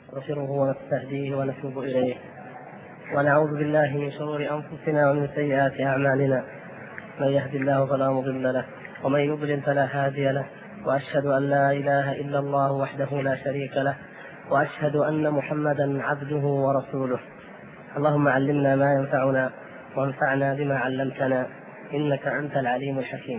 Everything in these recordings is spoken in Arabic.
نستغفره ونستهديه ونتوب إليه، ونعوذ بالله من شرور أنفسنا ومن سيئات أعمالنا، من يهد الله فلا مضل له ومن يضلل فلا هادي له، وأشهد أن لا إله إلا الله وحده لا شريك له، وأشهد أن محمدا عبده ورسوله. اللهم علمنا ما ينفعنا وانفعنا بما علمتنا، إنك أنت العليم الحكيم.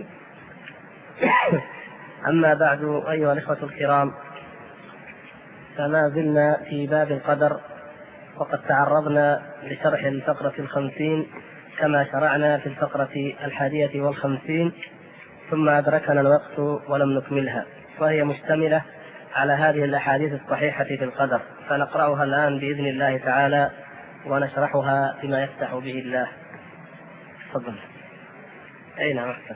أما بعد، أيها الإخوة الكرام، فما زلنا في باب القدر، وقد تعرضنا لشرح الفقرة 50 كما شرعنا في الفقرة 51، ثم أدركنا الوقت ولم نكملها، وهي مشتملة على هذه الأحاديث الصحيحة في القدر، فنقرأها الآن بإذن الله تعالى ونشرحها بما يفتح به الله. تفضل. أين أحسن؟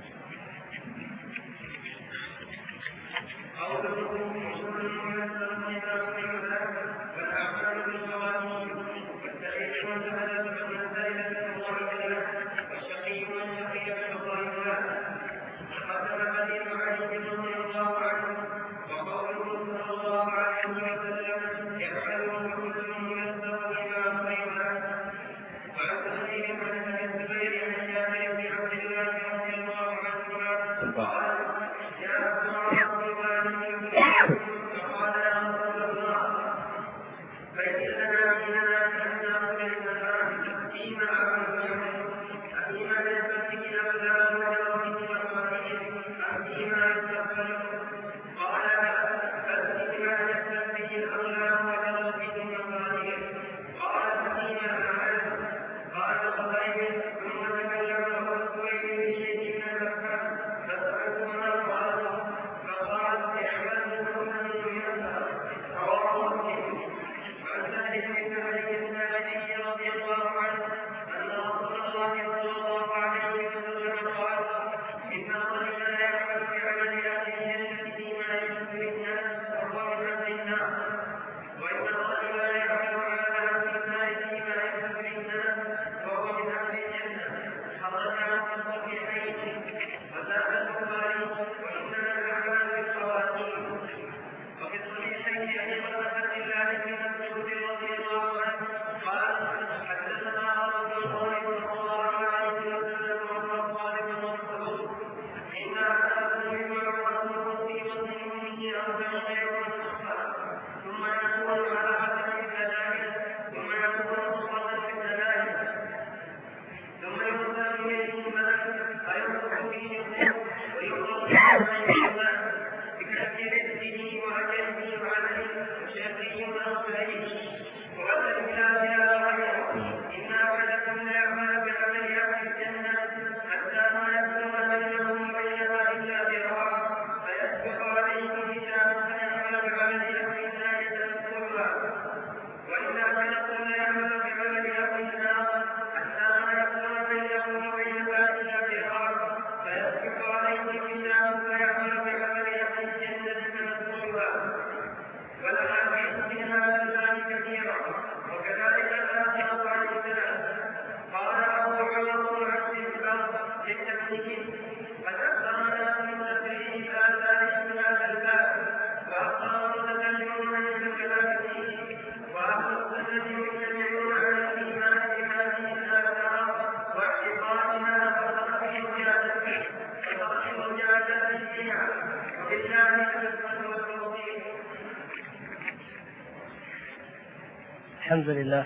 الحمد لله.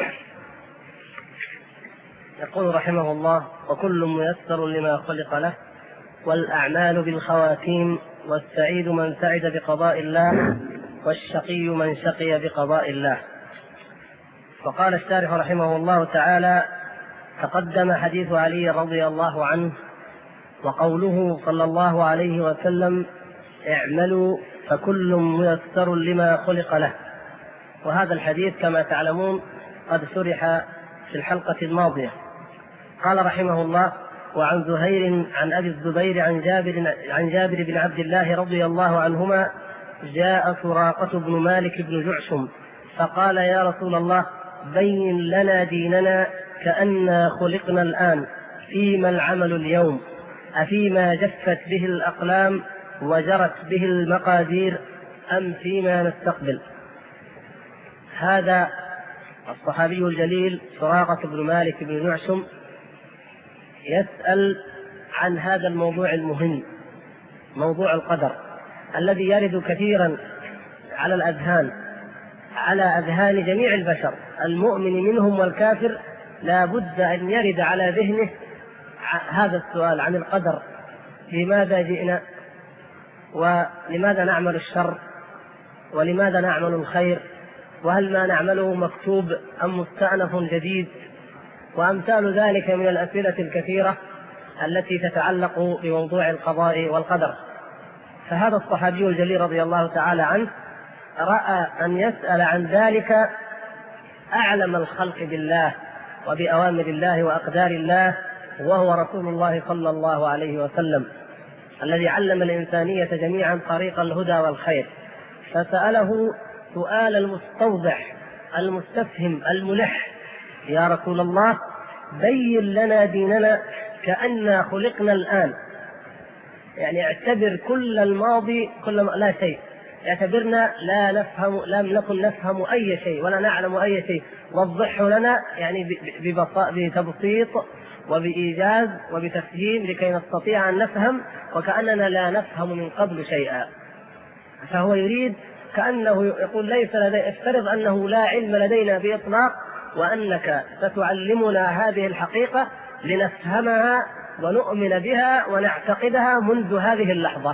يقول رحمه الله: وكل ميسر لما خلق له، والأعمال بالخواتيم، والسعيد من سعد بقضاء الله، والشقي من شقي بقضاء الله. وقال الشارح رحمه الله تعالى: تقدم حديث علي رضي الله عنه، وقوله صلى الله عليه وسلم: اعملوا فكل ميسر لما خلق له. وهذا الحديث كما تعلمون قد شرح في الحلقة الماضية. قال رحمه الله: وعن زهير عن أبي الزبير عن جابر بن عبد الله رضي الله عنهما: جاء سراقة بن مالك بن جعشم فقال: يا رسول الله، بين لنا ديننا كأننا خلقنا الآن، فيما العمل اليوم؟ أفيما جفت به الأقلام وجرت به المقادير، أم فيما نستقبل؟ هذا الصحابي الجليل سراقة بن مالك بن نعشم يسأل عن هذا الموضوع المهم، موضوع القدر الذي يرد كثيرا على أذهان جميع البشر، المؤمن منهم والكافر، لا بد أن يرد على ذهنه هذا السؤال عن القدر: لماذا جئنا؟ ولماذا نعمل الشر؟ ولماذا نعمل الخير؟ وهل ما نعمله مكتوب أم مستأنف جديد؟ وأمثال ذلك من الأسئلة الكثيرة التي تتعلق بموضوع القضاء والقدر. فهذا الصحابي الجليل رضي الله تعالى عنه رأى أن يسأل عن ذلك أعلم الخلق بالله وبأوامر الله وأقدار الله، وهو رسول الله صلى الله عليه وسلم الذي علم الإنسانية جميعا طريق الهدى والخير. فسأله سؤال المستوضح المستفهم الملح: يا رسول الله، بين لنا ديننا كأننا خلقنا الآن. يعني اعتبر كل الماضي لا شيء، اعتبرنا لم نكن نفهم أي شيء ولا نعلم أي شيء، وضحه لنا يعني بتبسيط وبإيجاز وبتفهيم لكي نستطيع أن نفهم وكأننا لا نفهم من قبل شيئا. فهو يريد كأنه يقول: ليس افترض أنه لا علم لدينا بإطلاق، وأنك ستعلمنا هذه الحقيقة لنفهمها ونؤمن بها ونعتقدها منذ هذه اللحظة.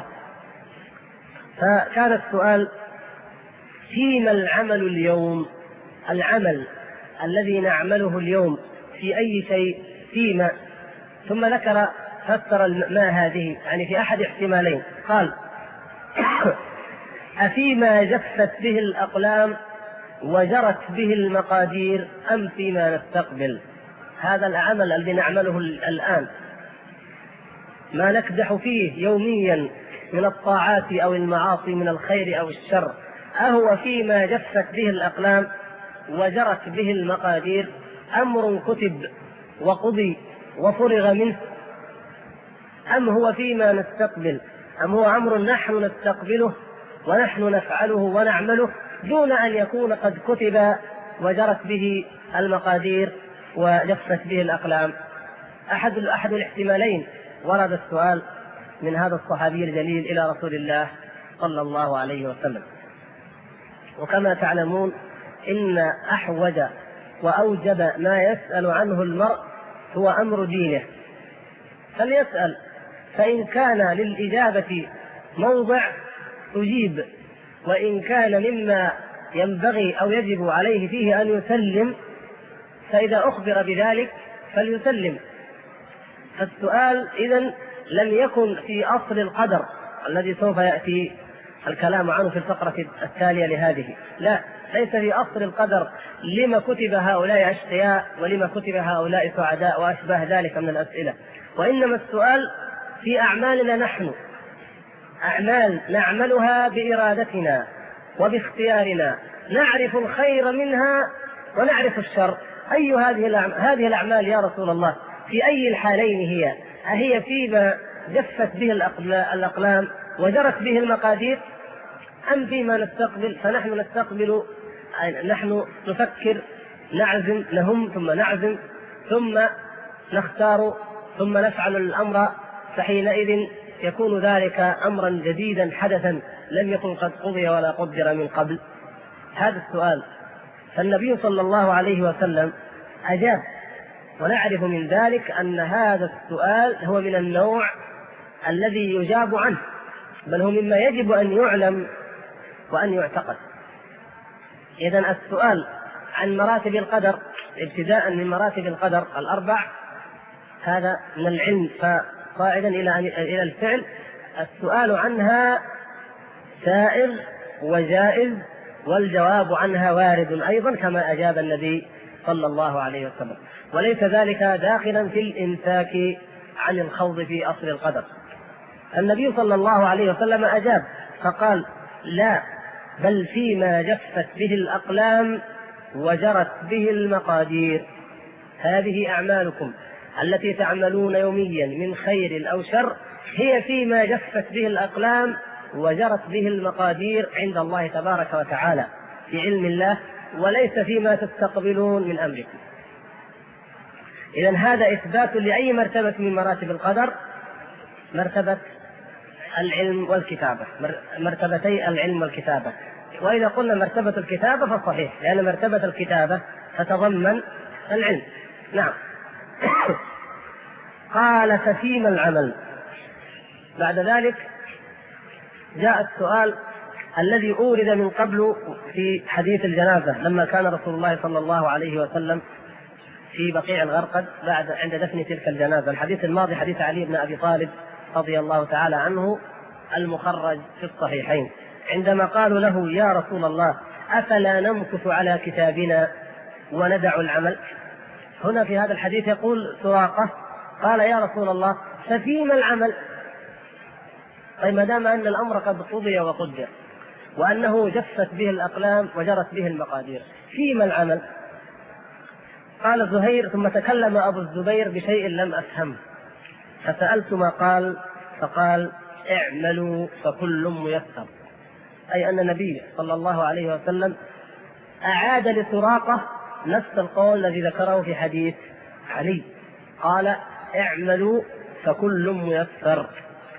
فكان السؤال: فيما العمل اليوم؟ العمل الذي نعمله اليوم في أي شيء؟ فيما؟ ثم فسر ما هذه، يعني في أحد احتمالين. قال: أفيما جفت به الأقلام وجرت به المقادير أم فيما نستقبل؟ هذا العمل الذي نعمله الآن، ما نكدح فيه يوميا من الطاعات أو المعاصي، من الخير أو الشر، أهو فيما جفت به الأقلام وجرت به المقادير، أمر كتب وقضي وفرغ منه، أم هو فيما نستقبل، أم هو أمر نحن نستقبله ونحن نفعله ونعمله دون أن يكون قد كتب وجرت به المقادير وجفت به الأقلام؟ أحد الاحتمالين ورد السؤال من هذا الصحابي الجليل إلى رسول الله صلى الله عليه وسلم. وكما تعلمون إن أحوج وأوجب ما يسأل عنه المرء هو أمر دينه، فليسأل، فإن كان للإجابة موضع أجيب، وإن كان مما ينبغي أو يجب عليه فيه أن يسلم فإذا أخبر بذلك فليسلم. فالسؤال إذن لم يكن في أصل القدر الذي سوف يأتي الكلام عنه في الفقرة التالية لهذه، لا، ليس في أصل القدر لما كتب هؤلاء أشقياء ولما كتب هؤلاء سعداء وأشباه ذلك من الأسئلة، وإنما السؤال في أعمالنا نحن، أعمال نعملها بإرادتنا وباختيارنا، نعرف الخير منها ونعرف الشر. أي هذه الأعمال يا رسول الله؟ في أي الحالين هي؟ أهي فيما جفت به الأقلام وجرت به المقادير، أم فيما نستقبل؟ فنحن نستقبل، نحن نفكر، نعزم، نهم ثم نعزم ثم نختار ثم نفعل الأمر، فحينئذ يكون ذلك أمرا جديدا حدثا لم يكن قد قضي ولا قدر من قبل. هذا السؤال، فالنبي صلى الله عليه وسلم أجاب، ونعرف من ذلك أن هذا السؤال هو من النوع الذي يجاب عنه، بل هو مما يجب أن يعلم وأن يعتقد. إذن السؤال عن مراتب القدر ابتداء من مراتب القدر الأربع، هذا من العلم فصاعدا إلى الفعل، السؤال عنها سائغ وجائز، والجواب عنها وارد أيضا كما أجاب النبي صلى الله عليه وسلم، وليس ذلك داخلا في الإمساك عن الخوض في أصل القدر. النبي صلى الله عليه وسلم أجاب فقال: لا، بل فيما جفت به الأقلام وجرت به المقادير. هذه أعمالكم التي تعملون يوميا من خير أو شر هي فيما جفت به الأقلام وجرت به المقادير عند الله تبارك وتعالى، في علم الله وليس فيما تستقبلون من أمركم. إذن هذا إثبات لأي مرتبة من مراتب القدر، مرتبة العلم والكتابة، مرتبتي العلم والكتابة. وإذا قلنا مرتبة الكتابة فصحيح، لأن مرتبة الكتابة تتضمن العلم. نعم. قال ففيما العمل. بعد ذلك جاء السؤال الذي أورد من قبل في حديث الجنازة لما كان رسول الله صلى الله عليه وسلم في بقيع الغرقد عند دفن تلك الجنازة. الحديث الماضي حديث علي بن أبي طالب رضي الله تعالى عنه المخرج في الصحيحين، عندما قالوا له يا رسول الله أفلا نمكث على كتابنا وندع العمل. هنا في هذا الحديث يقول سراقة قال يا رسول الله ففيما العمل؟ طيب ما دام أن الأمر قد قضي وقدر وأنه جفت به الأقلام وجرت به المقادير، فيما العمل؟ قال زهير ثم تكلم أبو الزبير بشيء لم أفهمه فسألت ما قال، فقال اعملوا فكل ميسر، أي أن النبي صلى الله عليه وسلم أعاد لسراقة نفس القول الذي ذكره في حديث علي، قال اعملوا فكل ميسر.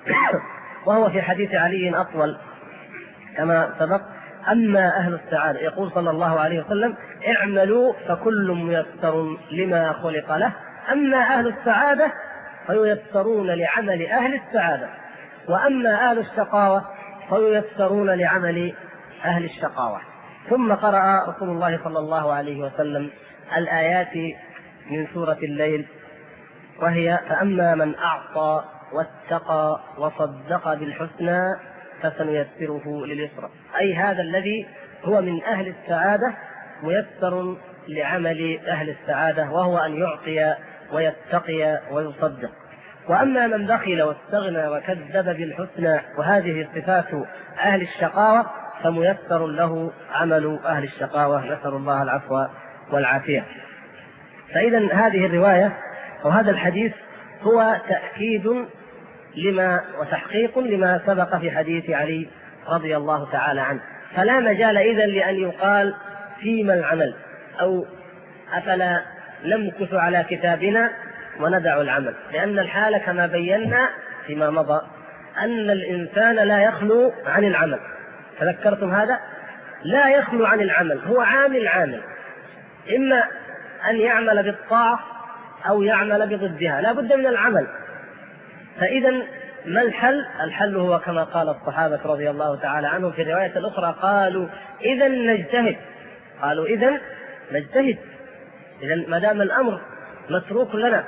وهو في حديث علي أطول كما سبق. أما أهل السعادة، يقول صلى الله عليه وسلم اعملوا فكل ميسر لما خلق له، أما أهل السعادة فييسرون لعمل أهل السعادة، وأما أهل الشقاوة فييسرون لعمل أهل الشقاوة. ثم قرأ رسول الله صلى الله عليه وسلم الآيات من سورة الليل، وهي فأما من أعطى واتقى وصدق بالحسنى فسنيسره لليسرى، أي هذا الذي هو من أهل السعادة ميسر لعمل أهل السعادة، وهو أن يعطي ويتقي ويصدق. وأما من بخل واستغنى وكذب بالحسنى، وهذه صفات أهل الشقاوة، فميسر له عمل أهل الشقاوة، نسأل الله العفو والعافية. فإذا هذه الرواية أو هذا الحديث هو تأكيد لما وتحقيق لما سبق في حديث علي رضي الله تعالى عنه. فلا مجال إذن لأن يقال فيما العمل أو أفلا نمكث على كتابنا وندع العمل، لأن الحال كما بينا فيما مضى أن الإنسان لا يخلو عن العمل. تذكرتم هذا؟ لا يخلو عن العمل، هو عامل، إما أن يعمل بالطاعة أو يعمل بضدها، لا بد من العمل. فإذا ما الحل؟ الحل هو كما قال الصحابة رضي الله تعالى عنهم في الرواية الأخرى قالوا إذا نجتهد، قالوا إذا نجتهد. إذا ما دام الأمر متروك لنا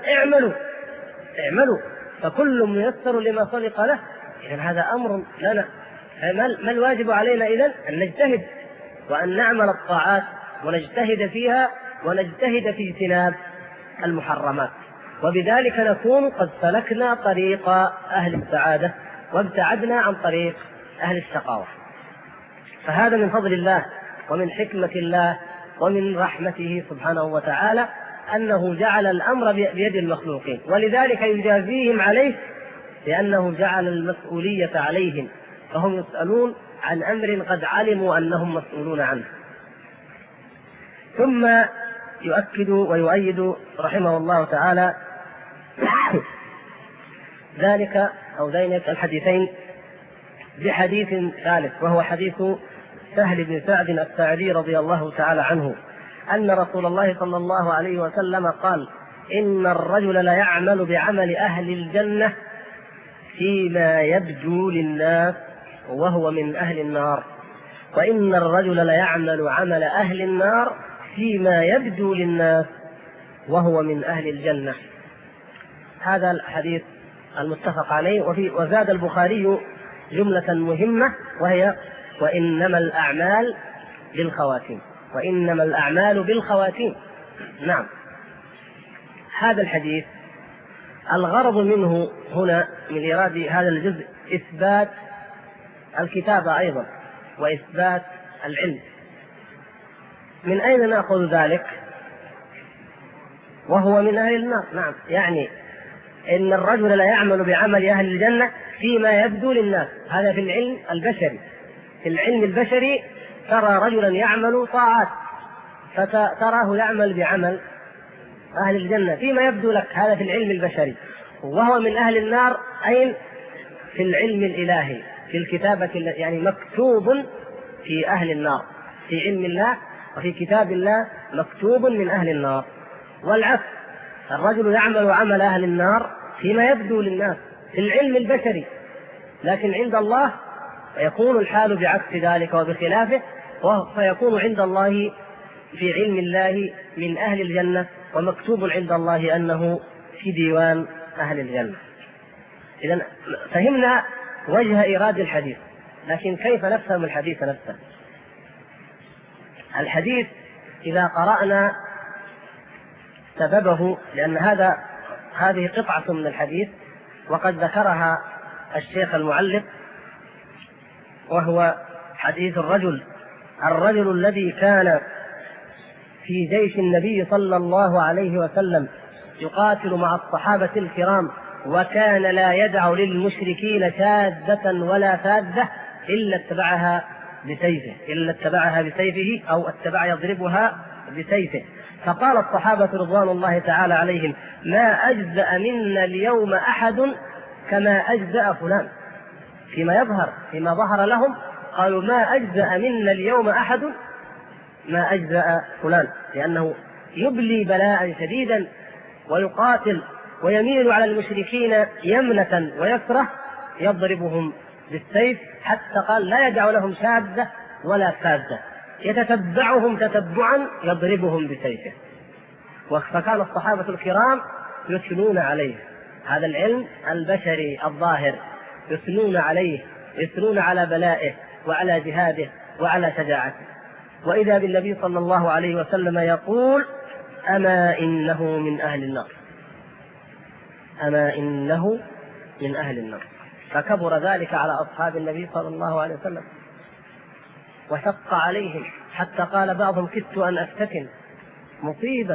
اعملوا فكل ميسر لما خلق له، إذا هذا أمر لنا. ما الواجب علينا إذن؟ أن نجتهد وأن نعمل الطاعات ونجتهد فيها ونجتهد في اجتناب المحرمات، وبذلك نكون قد سلكنا طريق أهل السعادة وابتعدنا عن طريق أهل الشقاوة. فهذا من فضل الله ومن حكمة الله ومن رحمته سبحانه وتعالى أنه جعل الأمر بيد المخلوقين، ولذلك يجازيهم عليه لأنه جعل المسؤولية عليهم، فهم يسألون عن أمر قد علموا أنهم مسؤولون عنه. ثم يؤكد ويؤيد رحمه الله تعالى ذلك أو ذلك الحديثين بحديث ثالث، وهو حديث سهل بن سعد الساعدي رضي الله تعالى عنه أن رسول الله صلى الله عليه وسلم قال إن الرجل ليعمل بعمل أهل الجنة فيما يبدو للناس وهو من أهل النار، وإن الرجل ليعمل عمل أهل النار فيما يبدو للناس وهو من أهل الجنة. هذا الحديث المتفق عليه. وزاد البخاري جملة مهمة وهي وإنما الأعمال بالخواتيم، وإنما الأعمال بالخواتيم. نعم، هذا الحديث الغرض منه هنا من إيراد هذا الجزء إثبات الكتابة أيضا وإثبات العلم. من أين نأخذ ذلك؟ وهو من أهل النار. نعم، يعني إن الرجل لا يعمل بعمل أهل الجنة فيما يبدو للناس. هذا في العلم البشري. في العلم البشري ترى رجلا يعمل طاعات فتراه يعمل بعمل أهل الجنة فيما يبدو لك، هذا في العلم البشري، وهو من أهل النار أين؟ في العلم الإلهي، في الكتابة، يعني مكتوب في أهل النار، في علم الله وفي كتاب الله مكتوب من أهل النار. والعكس، الرجل يعمل عمل أهل النار فيما يبدو للناس في العلم البشري، لكن عند الله يكون الحال بعكس ذلك وبخلافه، فيكون عند الله في علم الله من أهل الجنة، ومكتوب عند الله أنه في ديوان أهل الجنة. إذن فهمنا وجه إيراد الحديث، لكن كيف نفهم الحديث نفسه؟ الحديث إذا قرأنا سببه، لأن هذه قطعة من الحديث وقد ذكرها الشيخ المعلق، وهو حديث الرجل الذي كان في جيش النبي صلى الله عليه وسلم يقاتل مع الصحابة الكرام، وكان لا يدع للمشركين شاذة ولا فاذة إلا اتبعها بسيفه أو اتبع يضربها بسيفه. فقال الصحابة رضوان الله تعالى عليهم: ما أجزأ منا اليوم أحد كما أجزأ فلان. فيما ظهر لهم قالوا: ما أجزأ منا اليوم أحد ما أجزأ فلان، لأنه يبلي بلاء شديدا ويقاتل ويميل على المشركين يمنة ويسرة، يضربهم بالسيف، حتى قال لا يدع لهم شاذة ولا فاذة، يتتبعهم تتبعا يضربهم بسيفه. فكان الصحابة الكرام يثنون عليه هذا العلم البشري الظاهر، يثنون عليه، يثنون على بلائه وعلى جهاده وعلى شجاعته. وإذا بالنبي صلى الله عليه وسلم يقول: أما إنه من أهل النار، أما إنه من أهل النار. فكبر ذلك على أصحاب النبي صلى الله عليه وسلم وشق عليهم، حتى قال بعضهم: كدت أن أفتتن. مصيبة.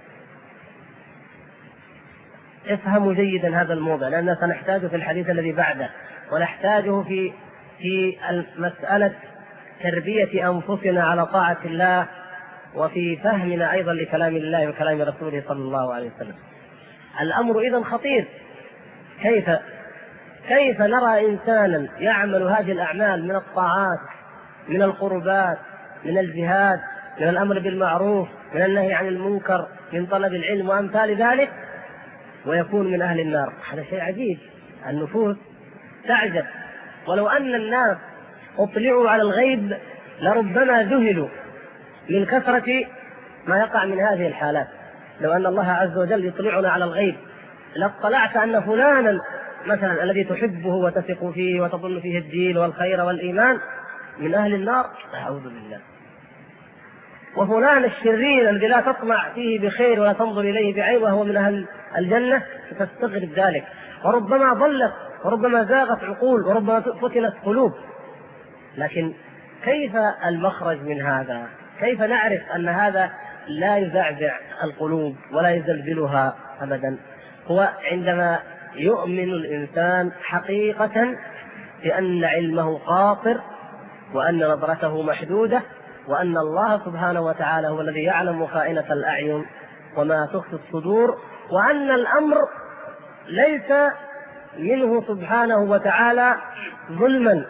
افهموا جيدا هذا الموضوع، لأننا سنحتاجه في الحديث الذي بعده، ونحتاجه في مسألة تربية أنفسنا على طاعة الله، وفي فهمنا أيضا لكلام الله وكلام رسوله صلى الله عليه وسلم. الأمر إذن خطير. كيف نرى إنسانا يعمل هذه الأعمال من الطاعات، من القربات، من الجهاد، من الأمر بالمعروف، من النهي عن المنكر، من طلب العلم وأمثال ذلك، ويكون من أهل النار؟ هذا شيء عجيب. النفوس تعجب. ولو أن الناس اطلعوا على الغيب لربما ذهلوا من كثرة ما يقع من هذه الحالات. لو أن الله عز وجل يطلعنا على الغيب لاطلعت أن فلانا مثلا الذي تحبه وتثق فيه وتظن فيه الدين والخير والإيمان من أهل النار، أعوذ بالله. وفلان الشرير الذي لا تطمع فيه بخير ولا تنظر إليه بعين وهو من أهل الجنة، ستستغرب ذلك. وربما ضلت وربما زاغت عقول وربما فتنت قلوب. لكن كيف المخرج من هذا؟ كيف نعرف أن هذا لا يزعزع القلوب ولا يزلزلها أبدا؟ هو عندما يؤمن الإنسان حقيقة بأن علمه قاصر، وأن نظرته محدودة، وأن الله سبحانه وتعالى هو الذي يعلم خائنة الأعين وما تخفي الصدور، وأن الأمر ليس منه سبحانه وتعالى ظلما،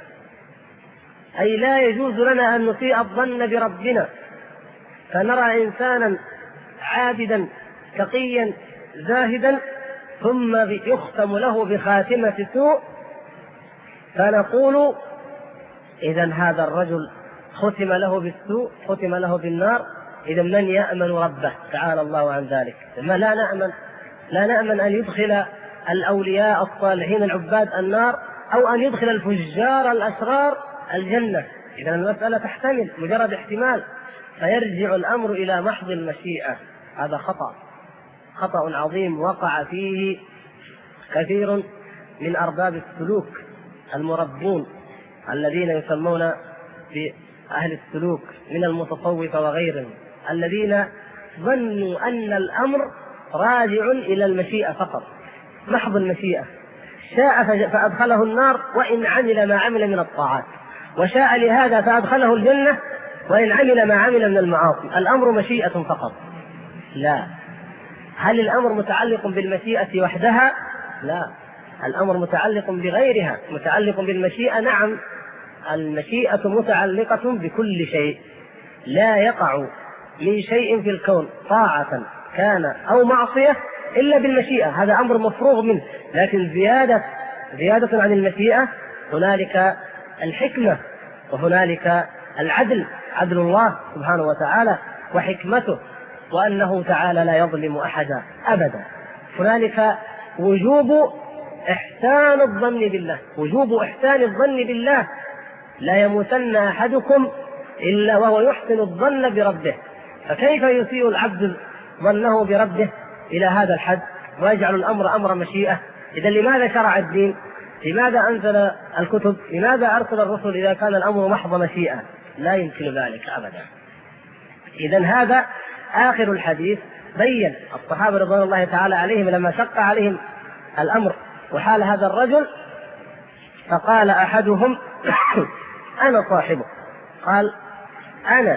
أي لا يجوز لنا أن نسيء الظن بربنا فنرى إنسانا عابدا تقيا زاهدا ثم يختم له بخاتمة سوء فنقول إذن هذا الرجل ختم له بالسوء، ختم له بالنار، إذن من يأمن ربه؟ تعالى الله عن ذلك. ما لا نأمن أن يدخل الأولياء الصالحين العباد النار، أو أن يدخل الفجار الأشرار الجنة. إذن المسألة تحتمل مجرد احتمال، فيرجع الأمر إلى محض المشيئة. هذا خطأ عظيم وقع فيه كثير من أرباب السلوك المربون الذين يسمون بأهل السلوك من المتصوفة وغيرهم، الذين ظنوا أن الأمر راجع إلى المشيئة فقط، محض المشيئة. شاء فأدخله النار وإن عمل ما عمل من الطاعات، وشاء لهذا فأدخله الجنة وإن عمل ما عمل من المعاصي الأمر مشيئة فقط؟ لا. هل الأمر متعلق بالمشيئة وحدها؟ لا، الأمر متعلق بغيرها، متعلق بالمشيئة. نعم، المشيئة متعلقة بكل شيء، لا يقع من شيء في الكون طاعة كان أو معصية إلا بالمشيئة، هذا أمر مفروغ منه. لكن زيادة عن المشيئة هنالك الحكمة، وهنالك العدل، عدل الله سبحانه وتعالى وحكمته، وأنه تعالى لا يظلم أحدا أبدا. هنالك وجوب إحسان الظن بالله، وجوب إحسان الظن بالله. لا يموتن أحدكم إلا وهو يحسن الظن بربه. فكيف يسيء العبد ظنه بربه إلى هذا الحد ويجعل الأمر أمر مشيئة؟ إذا لماذا شرع الدين؟ لماذا أنزل الكتب؟ لماذا أرسل الرسل إذا كان الأمر محض مشيئة؟ لا يمكن ذلك أبدا. إذن هذا آخر الحديث. بين الصحابة رضوان الله تعالى عليهم لما شق عليهم الأمر وحال هذا الرجل، فقال أحدهم أنا صاحبه، قال أنا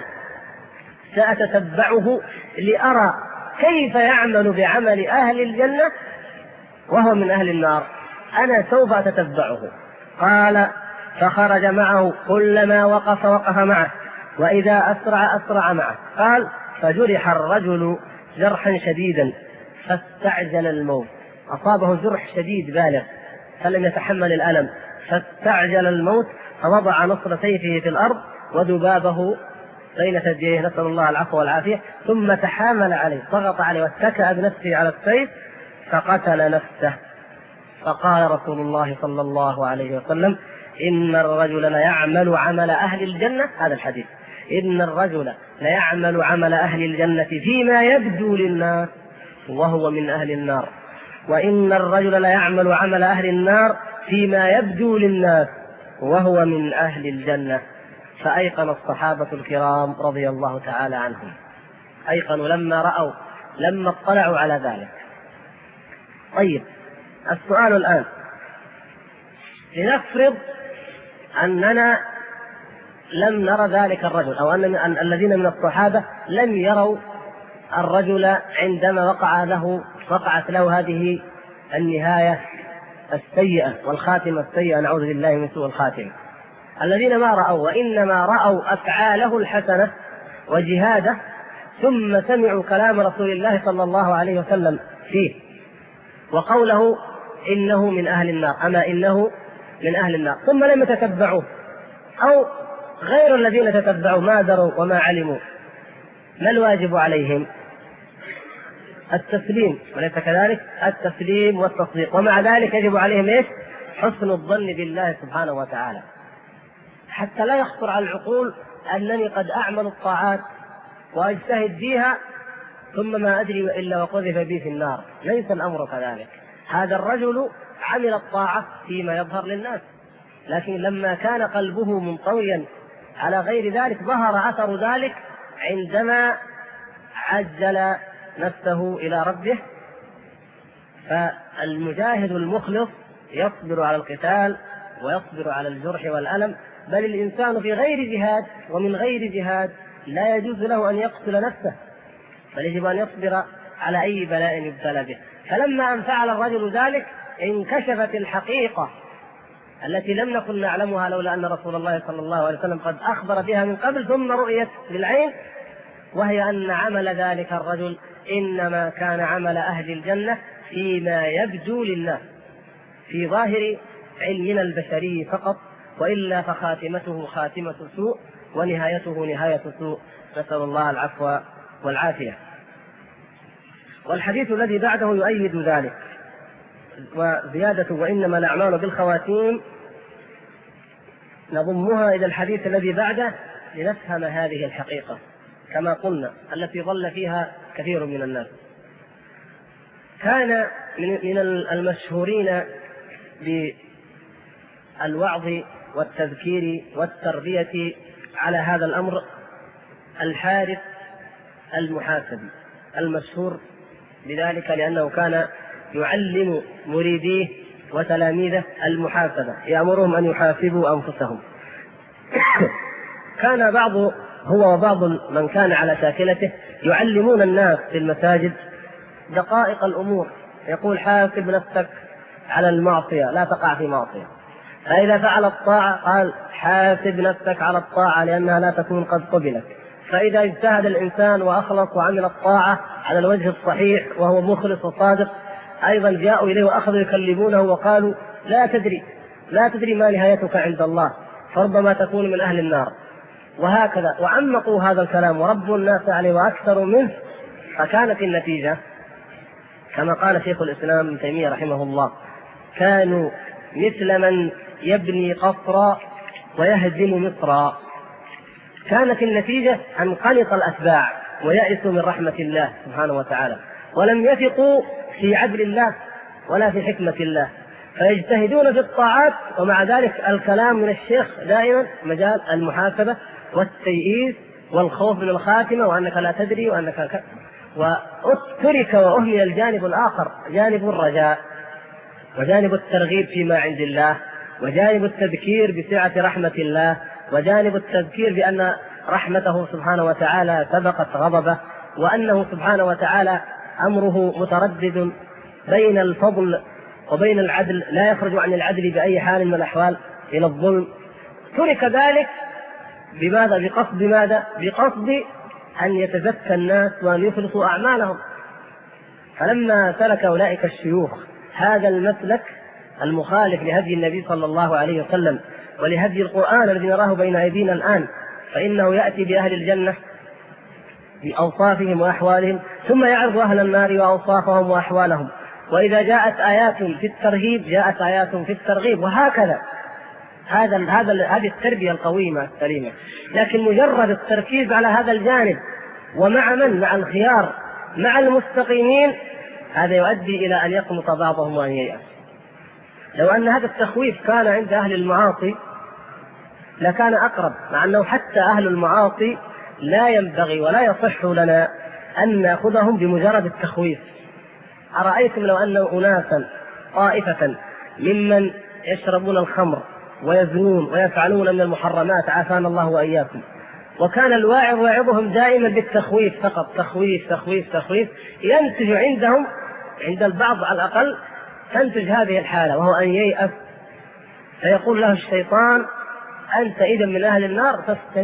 سأتتبعه لأرى كيف يعمل بعمل أهل الجنة وهو من أهل النار، أنا سوف أتتبعه. قال فخرج معه، كلما وقف وقف معه، وإذا أسرع أسرع معه. قال فجرح الرجل جرحا شديدا فاستعجل الموت، أصابه جرح شديد بالغ فلم يتحمل الألم، فاستعجل الموت، فوضع نصر سيفه في الأرض وذبابه بين ثدييه، نسأل الله العفو والعافية، ثم تحامل عليه، ضغط عليه واتكأ بنفسه على السيف فقتل نفسه. فقال رسول الله صلى الله عليه وسلم إن الرجل ليعمل عمل أهل الجنة، هذا الحديث، إن الرجل ليعمل عمل أهل الجنة فيما يبدو للناس وهو من أهل النار، وإن الرجل ليعمل عمل أهل النار فيما يبدو للناس وهو من أهل الجنة. فأيقن الصحابة الكرام رضي الله تعالى عنهم، أيقنوا لما اطلعوا على ذلك. طيب، السؤال الآن، لنفرض أننا لم نرى ذلك الرجل، أو أن الذين من الصحابة لم يروا الرجل عندما وقعت له هذه النهاية السيئة والخاتمة السيئة، نعوذ بالله من سوء الخاتمة. الذين ما رأوا وإنما رأوا أفعاله الحسنة وجهاده، ثم سمعوا كلام رسول الله صلى الله عليه وسلم فيه وقوله إنه من أهل النار، أما إنه من أهل النار، ثم لم يتتبعوه، أو غير الذين تتبعوا ما دروا وما علموا، ما الواجب عليهم؟ التسليم، وليس كذلك؟ التسليم والتصديق. ومع ذلك يجب عليهم إيش؟ حسن الظن بالله سبحانه وتعالى، حتى لا يخطر على العقول أنني قد أعمل الطاعات وأجتهد فيها ثم ما أدري إلا وقذف بي في النار. ليس الأمر كذلك. هذا الرجل عمل الطاعة فيما يظهر للناس، لكن لما كان قلبه منطويا على غير ذلك ظهر أثر ذلك عندما عجل نفسه إلى ربه. فالمجاهد المخلص يصبر على القتال ويصبر على الجرح والألم، بل الإنسان في غير جهاد ومن غير جهاد لا يجوز له أن يقتل نفسه، بل يجب أن يصبر على أي بلاء يبتلى به. فلما أن فعل الرجل ذلك انكشفت الحقيقة التي لم نكن نعلمها لولا أن رسول الله صلى الله عليه وسلم قد أخبر بها من قبل، ثم رؤيت بالعين، وهي أن عمل ذلك الرجل إنما كان عمل أهل الجنة فيما يبدو للناس، في ظاهر علمنا البشري فقط، وإلا فخاتمته خاتمة سوء ونهايته نهاية سوء، نسأل الله العفو والعافية. والحديث الذي بعده يؤيد ذلك، وزيادة وإنما الأعمال بالخواتيم نضمها إلى الحديث الذي بعده لنفهم هذه الحقيقة كما قلنا التي ضل فيها كثير من الناس. كان من المشهورين بالوعظ والتذكير والتربية على هذا الأمر الحارث المحاسبي، المشهور بذلك لأنه كان يعلم مريديه وتلاميذه المحاسبة، يأمرهم أن يحاسبوا أنفسهم. كان بعض هو وبعض من كان على شاكلته يعلمون الناس في المساجد دقائق الأمور. يقول حاسب نفسك على المعصية، لا تقع في معصية. فإذا فعل الطاعة قال حاسب نفسك على الطاعة لأنها لا تكون قد قبلت. فإذا اجتهد الإنسان وأخلص وعمل الطاعة على الوجه الصحيح وهو مخلص وصادق، أيضا جاءوا إليه وأخذوا يكلمونه وقالوا لا تدري ما نهايتك عند الله، فربما تكون من أهل النار. وهكذا وعمقوا هذا الكلام وربوا الناس عليه وأكثروا منه. فكانت النتيجة كما قال شيخ الإسلام ابن تيمية رحمه الله: كانوا مثل من يبني قصرا ويهدم مصرا. كانت النتيجة أن قنط الأتباع ويأسوا من رحمة الله سبحانه وتعالى، ولم يثقوا في عدل الله ولا في حكمة الله، فيجتهدون في الطاعات ومع ذلك الكلام من الشيخ دائما مجال المحاسبة والتيئيس والخوف من الخاتمة وأنك لا تدري وأنك وترك وأهمل الجانب الآخر، جانب الرجاء وجانب الترغيب فيما عند الله وجانب التذكير بسعة رحمة الله وجانب التذكير بأن رحمته سبحانه وتعالى سبقت غضبه، وأنه سبحانه وتعالى أمره متردد بين الفضل وبين العدل، لا يخرج عن العدل بأي حال من الأحوال إلى الظلم. ترك ذلك بماذا؟ بقصد ماذا؟ بقصد أن يتزكى الناس وأن يخلصوا أعمالهم. فلما سلك أولئك الشيوخ هذا المسلك المخالف لهدي النبي صلى الله عليه وسلم ولهدي القرآن الذي نراه بين أيدينا الآن، فإنه يأتي بأهل الجنة بأوصافهم وأحوالهم ثم يعرض أهل النار وأوصافهم وأحوالهم، وإذا جاءت آيات في الترهيب جاءت آيات في الترغيب، وهكذا. هذه التربية القويمة السليمة. لكن مجرد التركيز على هذا الجانب ومع مع الخيار مع المستقيمين، هذا يؤدي إلى أن يقنط بعضهم وأن ييأس. لو أن هذا التخويف كان عند أهل المعاصي لكان أقرب، مع أنه حتى أهل المعاصي لا ينبغي ولا يصح لنا أن نأخذهم بمجرد التخويف. أرأيتم لو أن أناسا طائفة ممن يشربون الخمر ويزنون ويفعلون من المحرمات عافانا الله وإياكم، وكان الواعظ يعظهم دائما بالتخويف فقط، تخويف تخويف تخويف، ينتج عندهم عند البعض على الأقل تنتج هذه الحالة، وهو أن ييأس. فيقول له الشيطان أنت إذا من أهل النار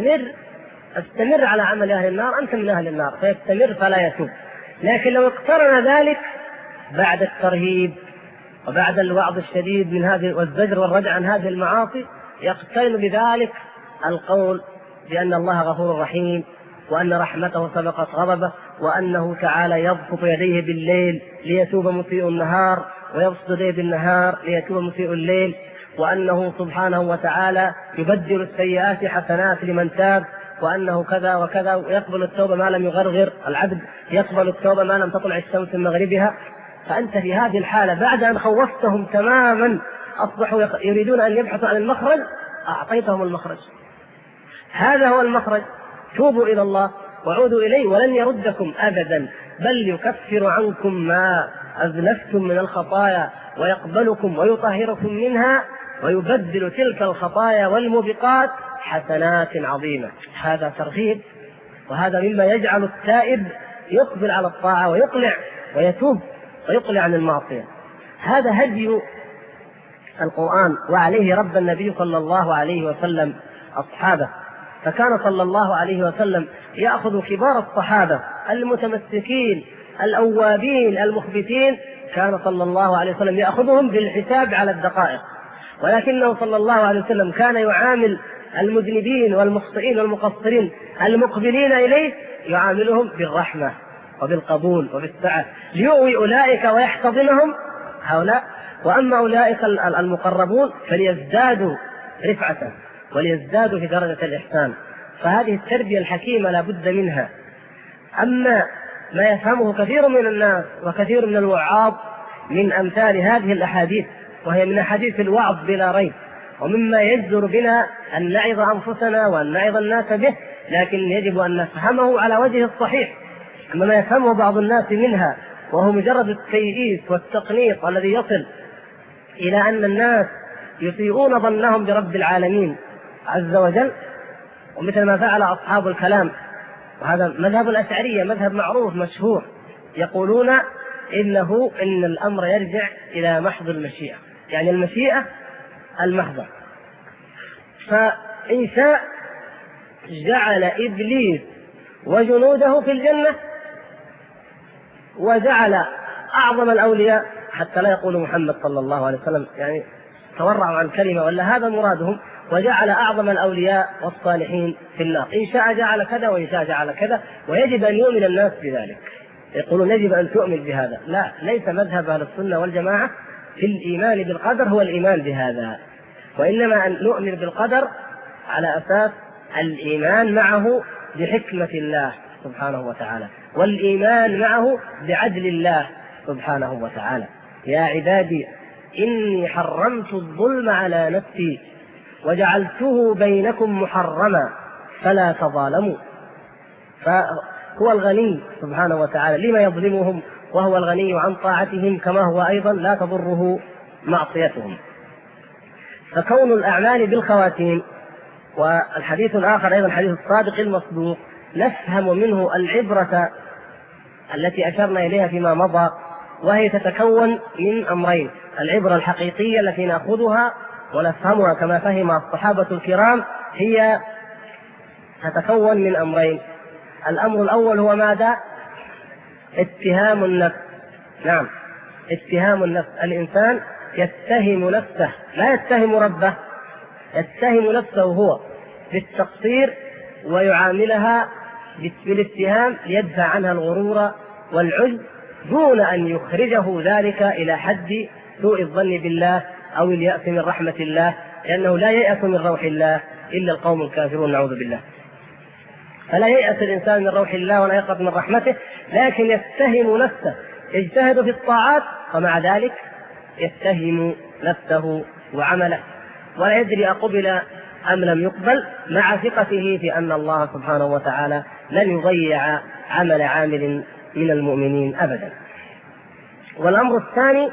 فاستمر على عمل أهل النار، أنت من أهل النار، فيستمر فلا يتوب. لكن لو اقترن ذلك بعد الترهيب وبعد الوعظ الشديد من هذه والزجر والردع عن هذه المعاصي، يقترن بذلك القول بأن الله غفور رحيم وأن رحمته سبقت غضبه وأنه تعالى يبسط يديه بالليل ليتوب مسيء النهار ويبسط يديه بالنهار ليتوب مسيء الليل، وأنه سبحانه وتعالى يبدل السيئات حسنات لمن تاب، وأنه كذا وكذا، ويقبل التوبة ما لم يغرغر العبد، يقبل التوبة ما لم تطلع الشمس من مغربها. فأنت في هذه الحالة بعد أن خوفتهم تماما أصبحوا يريدون أن يبحثوا عن المخرج، أعطيتهم المخرج. هذا هو المخرج، توبوا إلى الله وعودوا إليه ولن يردكم أبدا، بل يكفر عنكم ما أذنبتم من الخطايا ويقبلكم ويطهركم منها ويبدل تلك الخطايا والموبقات حسنات عظيمة. هذا ترغيب، وهذا مما يجعل التائب يقبل على الطاعة ويقلع ويتوب ويقلع عن المعصية. هذا هدي القرآن، وعليه رب النبي صلى الله عليه وسلم أصحابه. فكان صلى الله عليه وسلم يأخذ كبار الصحابة المتمسكين الأوابين المخبتين، كان صلى الله عليه وسلم يأخذهم بالحساب على الدقائق، ولكنه صلى الله عليه وسلم كان يعامل المذنبين والمخطئين والمقصرين المقبلين إليه يعاملهم بالرحمة وبالقبول وبالسعة، ليؤوي أولئك ويحتضنهم هؤلاء، وأما أولئك المقربون فليزدادوا رفعة وليزدادوا في درجة الإحسان. فهذه التربية الحكيمة لا بد منها. أما ما يفهمه كثير من الناس وكثير من الوعاظ من أمثال هذه الأحاديث، وهي من أحاديث الوعظ بلا ريب، ومما يجدر بنا أن نعظ أنفسنا وأن نعظ الناس به، لكن يجب أن نفهمه على وجه الصحيح. أما ما يفهمه بعض الناس منها وهو مجرد التيئيس والتقنيط الذي يصل إلى أن الناس يسيئون ظنهم برب العالمين عز وجل، ومثل ما فعل أصحاب الكلام، وهذا مذهب الأشعرية مذهب معروف مشهور، يقولون إن الأمر يرجع إلى محض المشيئة، يعني المشيئة المحضة. فإن شاء جعل إبليس وجنوده في الجنة، وجعل أعظم الأولياء، حتى لا يقول محمد صلى الله عليه وسلم يعني تورعوا عن كلمة ولا هذا مرادهم، وجعل أعظم الأولياء والصالحين في النار. إن شاء جعل كذا وإن شاء جعل كذا، ويجب أن يؤمن الناس بذلك. يقولون يجب أن تؤمن بهذا. لا، ليس مذهب أهل السنة والجماعة في الإيمان بالقدر هو الإيمان بهذا، وإنما أن نؤمن بالقدر على أساس الإيمان معه بحكمة الله سبحانه وتعالى، والإيمان معه بعدل الله سبحانه وتعالى. يا عبادي إني حرمت الظلم على نفسي وجعلته بينكم محرما فلا تظالموا. فهو الغني سبحانه وتعالى لما يظلمهم، وهو الغني عن طاعتهم، كما هو أيضا لا تضره معصيتهم. فكون الأعمال بالخواتيم، والحديث الآخر أيضا حديث الصادق المصدوق، نفهم منه العبرة التي أشرنا إليها فيما مضى، وهي تتكون من أمرين: العبرة الحقيقية التي نأخذها ونفهمها كما فهم الصحابة الكرام، هي تتكون من أمرين. الأمر الأول هو ماذا؟ اتهام النفس. نعم، اتهام النفس. الإنسان يتهم نفسه، لا يتهم ربه، يتهم نفسه هو بالتقصير، ويعاملها بالاتهام ليدفع عنها الغرور والعجب، دون أن يخرجه ذلك إلى حد سوء الظن بالله أو اليأس من رحمة الله، لأنه لا ييأس من روح الله إلا القوم الكافرون، نعوذ بالله. فلا ييأس الإنسان من روح الله ولا يقنط من رحمته، لكن يتهم نفسه، يجتهد في الطاعات ومع ذلك يتهم نفسه وعمله، ولا يدري أقبل أم لم يقبل، مع ثقته في أن الله سبحانه وتعالى لن يضيع عمل عامل من المؤمنين أبدا. والأمر الثاني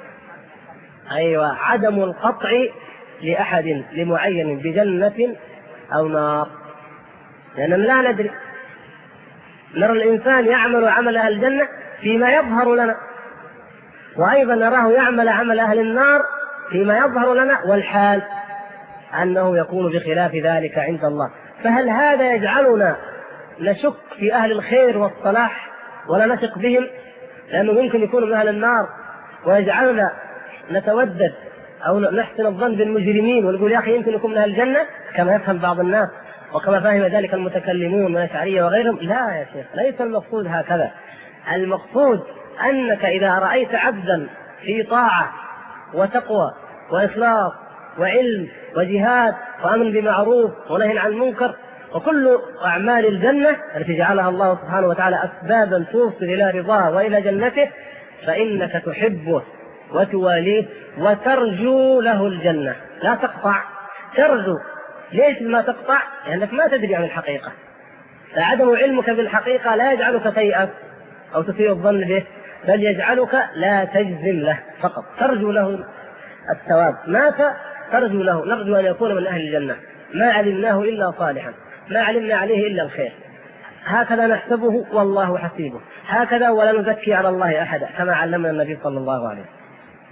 عدم القطع لأحد لمعين بجنة أو نار، لأننا لا ندري. نرى الإنسان يعمل عمل أهل الجنة فيما يظهر لنا، وأيضا نراه يعمل عمل أهل النار فيما يظهر لنا، والحال أنه يكون بخلاف ذلك عند الله. فهل هذا يجعلنا نشك في أهل الخير والصلاح ولا نثق بهم، لأنه يمكن يكونوا من أهل النار، ويجعلنا نتودد أو نحسن الظن بالمجرمين ونقول يا أخي يمكن يكون من أهل الجنة، كما يفهم بعض الناس وكما فهم ذلك المتكلمون من الأشعرية وغيرهم؟ لا يا شيخ، ليس المقصود هكذا. المقصود أنك إذا رأيت عبدا في طاعة وتقوى وإخلاص وعلم وجهاد وأمر بمعروف ونهي عن المنكر وكل أعمال الجنة التي جعلها الله سبحانه وتعالى أسبابا توصل إلى رضاه وإلى جنته، فإنك تحبه وتواليه وترجو له الجنة، لا تقطع، ترجو. ليش ما تقطع؟ لأنك ما تدري عن الحقيقة، فعدم علمك بالحقيقة لا يجعلك تيأس أو تسيء الظن به، بل يجعلك لا تجزم له، فقط ترجو له الثواب. مات ترجو له، نرجو أن يكون من أهل الجنة، ما علمناه إلا صالحا، ما علمنا عليه إلا الخير، هكذا نحسبه والله حسيبه، هكذا ولا نزكي على الله أحدا، كما علمنا النبي صلى الله عليه وسلم.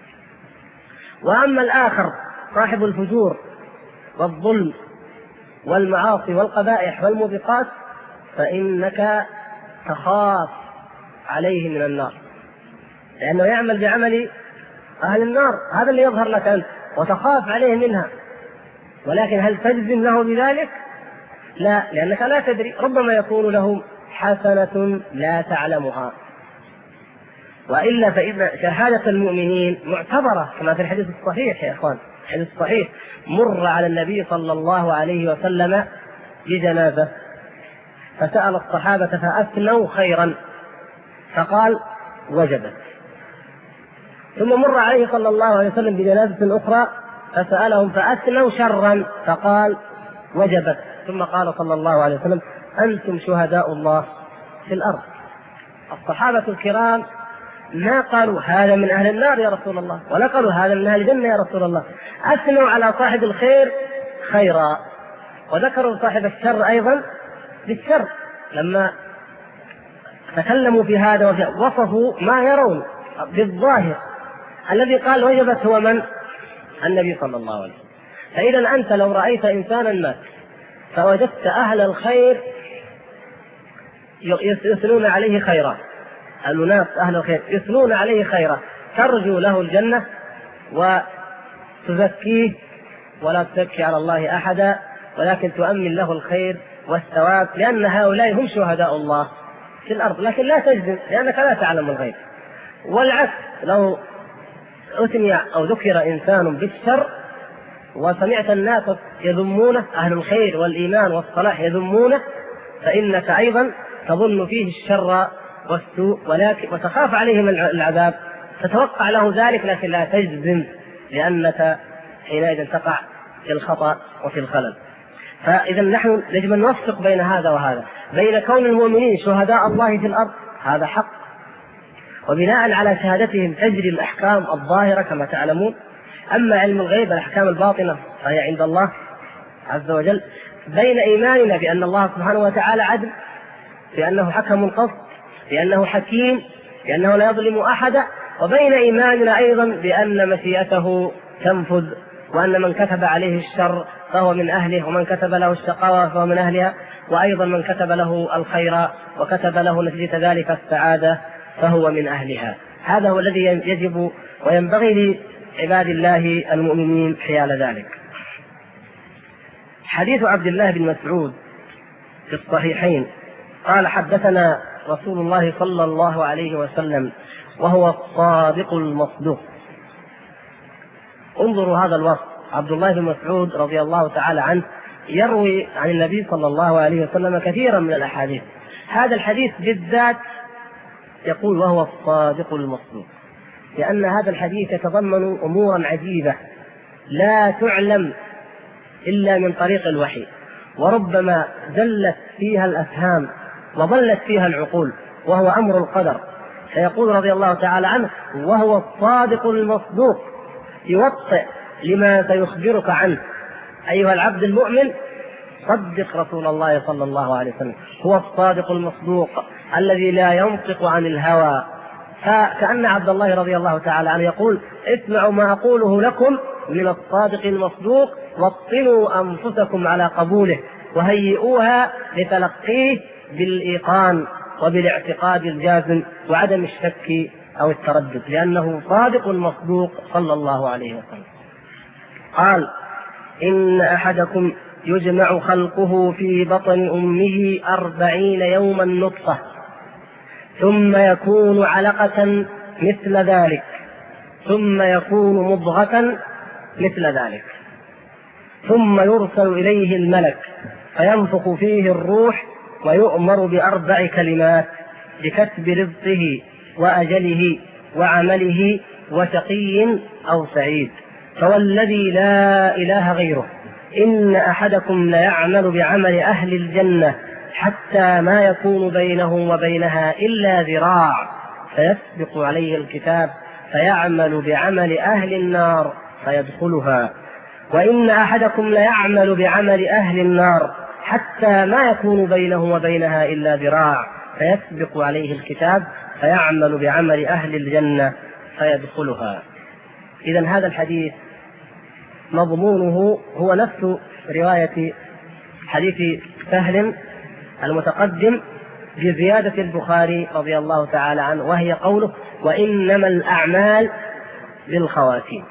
وأما الآخر صاحب الفجور والظلم والمعاصي والقبائح والموبقات، فإنك تخاف عليه من النار، لأنه يعمل بعمل أهل النار، هذا اللي يظهر لك أنت، وتخاف عليه منها. ولكن هل تجزم له بذلك؟ لا، لأنك لا تدري، ربما يكون له حسنة لا تعلمها. وإلا فإن شهادة المؤمنين معتبرة، كما في الحديث الصحيح يا إخوان، الحديث الصحيح: مر على النبي صلى الله عليه وسلم بجنازة فسأل الصحابة فأثنوا خيرا فقال وجبت، ثم مر عليه صلى الله عليه وسلم بجنازة أخرى فسألهم فأثنوا شرا فقال وجبت، ثم قال صلى الله عليه وسلم: أنتم شهداء الله في الأرض. الصحابة الكرام ما قالوا هذا من أهل النار يا رسول الله، ولا قالوا هذا من أهل الجنة يا رسول الله، أثنوا على صاحب الخير خيرا، وذكروا صاحب الشر أيضا بالشر لما تكلموا في هذا وصفوا ما يرون بالظاهر. الذي قال وجبت هو من؟ النبي صلى الله عليه وسلم. فإذا أنت لو رأيت إنسانا ما فوجدت أهل الخير يثنون عليه خيرا، الناس أهل الخير يثنون عليه خيرا، ترجو له الجنة وتزكيه ولا تزكي على الله أحدا، ولكن تؤمن له الخير والثواب، لأن هؤلاء هم شهداء الله في الأرض، لكن لا تجزم لأنك لا تعلم الغيب. والعكس، لو أثني أو ذكر إنسان بالشر وسمعت الناس يذمونه، أهل الخير والإيمان والصلاح يذمونه، فإنك أيضا تظن فيه الشر والسوء ولكن وتخاف عليه من العذاب، تتوقع له ذلك لكن لا تجزم، لأنك حينئذ تقع في الخطأ وفي الخلل. فإذا نحن يجب أن نوفق بين هذا وهذا، بين كون المؤمنين شهداء الله في الأرض هذا حق، وبناء على شهادتهم تجري الأحكام الظاهرة كما تعلمون. أما علم الغيب الأحكام الباطنة فهي عند الله عز وجل، بين إيماننا بأن الله سبحانه وتعالى عدل، بأنه حكم قسط، بأنه حكيم، بأنه لا يظلم أحدا، وبين إيماننا أيضا بأن مشيئته تنفذ، وأن من كتب عليه الشر فهو من أهله، ومن كتب له الشقاوة فهو من أهلها، وأيضا من كتب له الخير وكتب له نتيجة ذلك السعادة فهو من أهلها. هذا هو الذي يجب وينبغي لعباد الله المؤمنين حيال ذلك. حديث عبد الله بن مسعود في الصحيحين قال حدثنا رسول الله صلى الله عليه وسلم وهو الصادق المصدوق. انظروا هذا الوصف، عبد الله بن مسعود رضي الله تعالى عنه يروي عن النبي صلى الله عليه وسلم كثيرا من الأحاديث، هذا الحديث بالذات يقول وهو الصادق المصدوق، لأن هذا الحديث يتضمن أمورا عجيبة لا تعلم إلا من طريق الوحي، وربما زلت فيها الأفهام وضلت فيها العقول، وهو أمر القدر. فيقول رضي الله تعالى عنه وهو الصادق المصدوق، يوطئ لما سيخبرك عنه أيها العبد المؤمن، صدق رسول الله صلى الله عليه وسلم، هو الصادق المصدوق الذي لا ينطق عن الهوى. فكأن عبد الله رضي الله تعالى عنه يقول اسمعوا ما أقوله لكم من الصادق المصدوق، وطنوا أنفسكم على قبوله، وهيئوها لتلقيه بالإيقان وبالاعتقاد الجازم وعدم الشك أو التردد، لأنه صادق مصدوق صلى الله عليه وسلم. قال إن أحدكم يجمع خلقه في بطن أمه 40 يوما نطفة، ثم يكون علقة مثل ذلك، ثم يكون مضغة مثل ذلك، ثم يرسل إليه الملك فينفخ فيه الروح ويؤمر ب4 كلمات بكتب رزقه وأجله وعمله وشقي أو سعيد. فوالذي لا إله غيره إن أحدكم ليعمل بعمل أهل الجنة حتى ما يكون بينه وبينها إلا ذراع، فيسبق عليه الكتاب فيعمل بعمل أهل النار فيدخلها، وإن أحدكم ليعمل بعمل أهل النار حتى ما يكون بينه وبينها إلا ذراع، فيسبق عليه الكتاب فيعمل بعمل أهل الجنة فيدخلها. إذن هذا الحديث مضمونه هو نفس رواية حديث سهل المتقدم بزيادة البخاري رضي الله تعالى عنه، وهي قوله وإنما الأعمال بالخواتيم،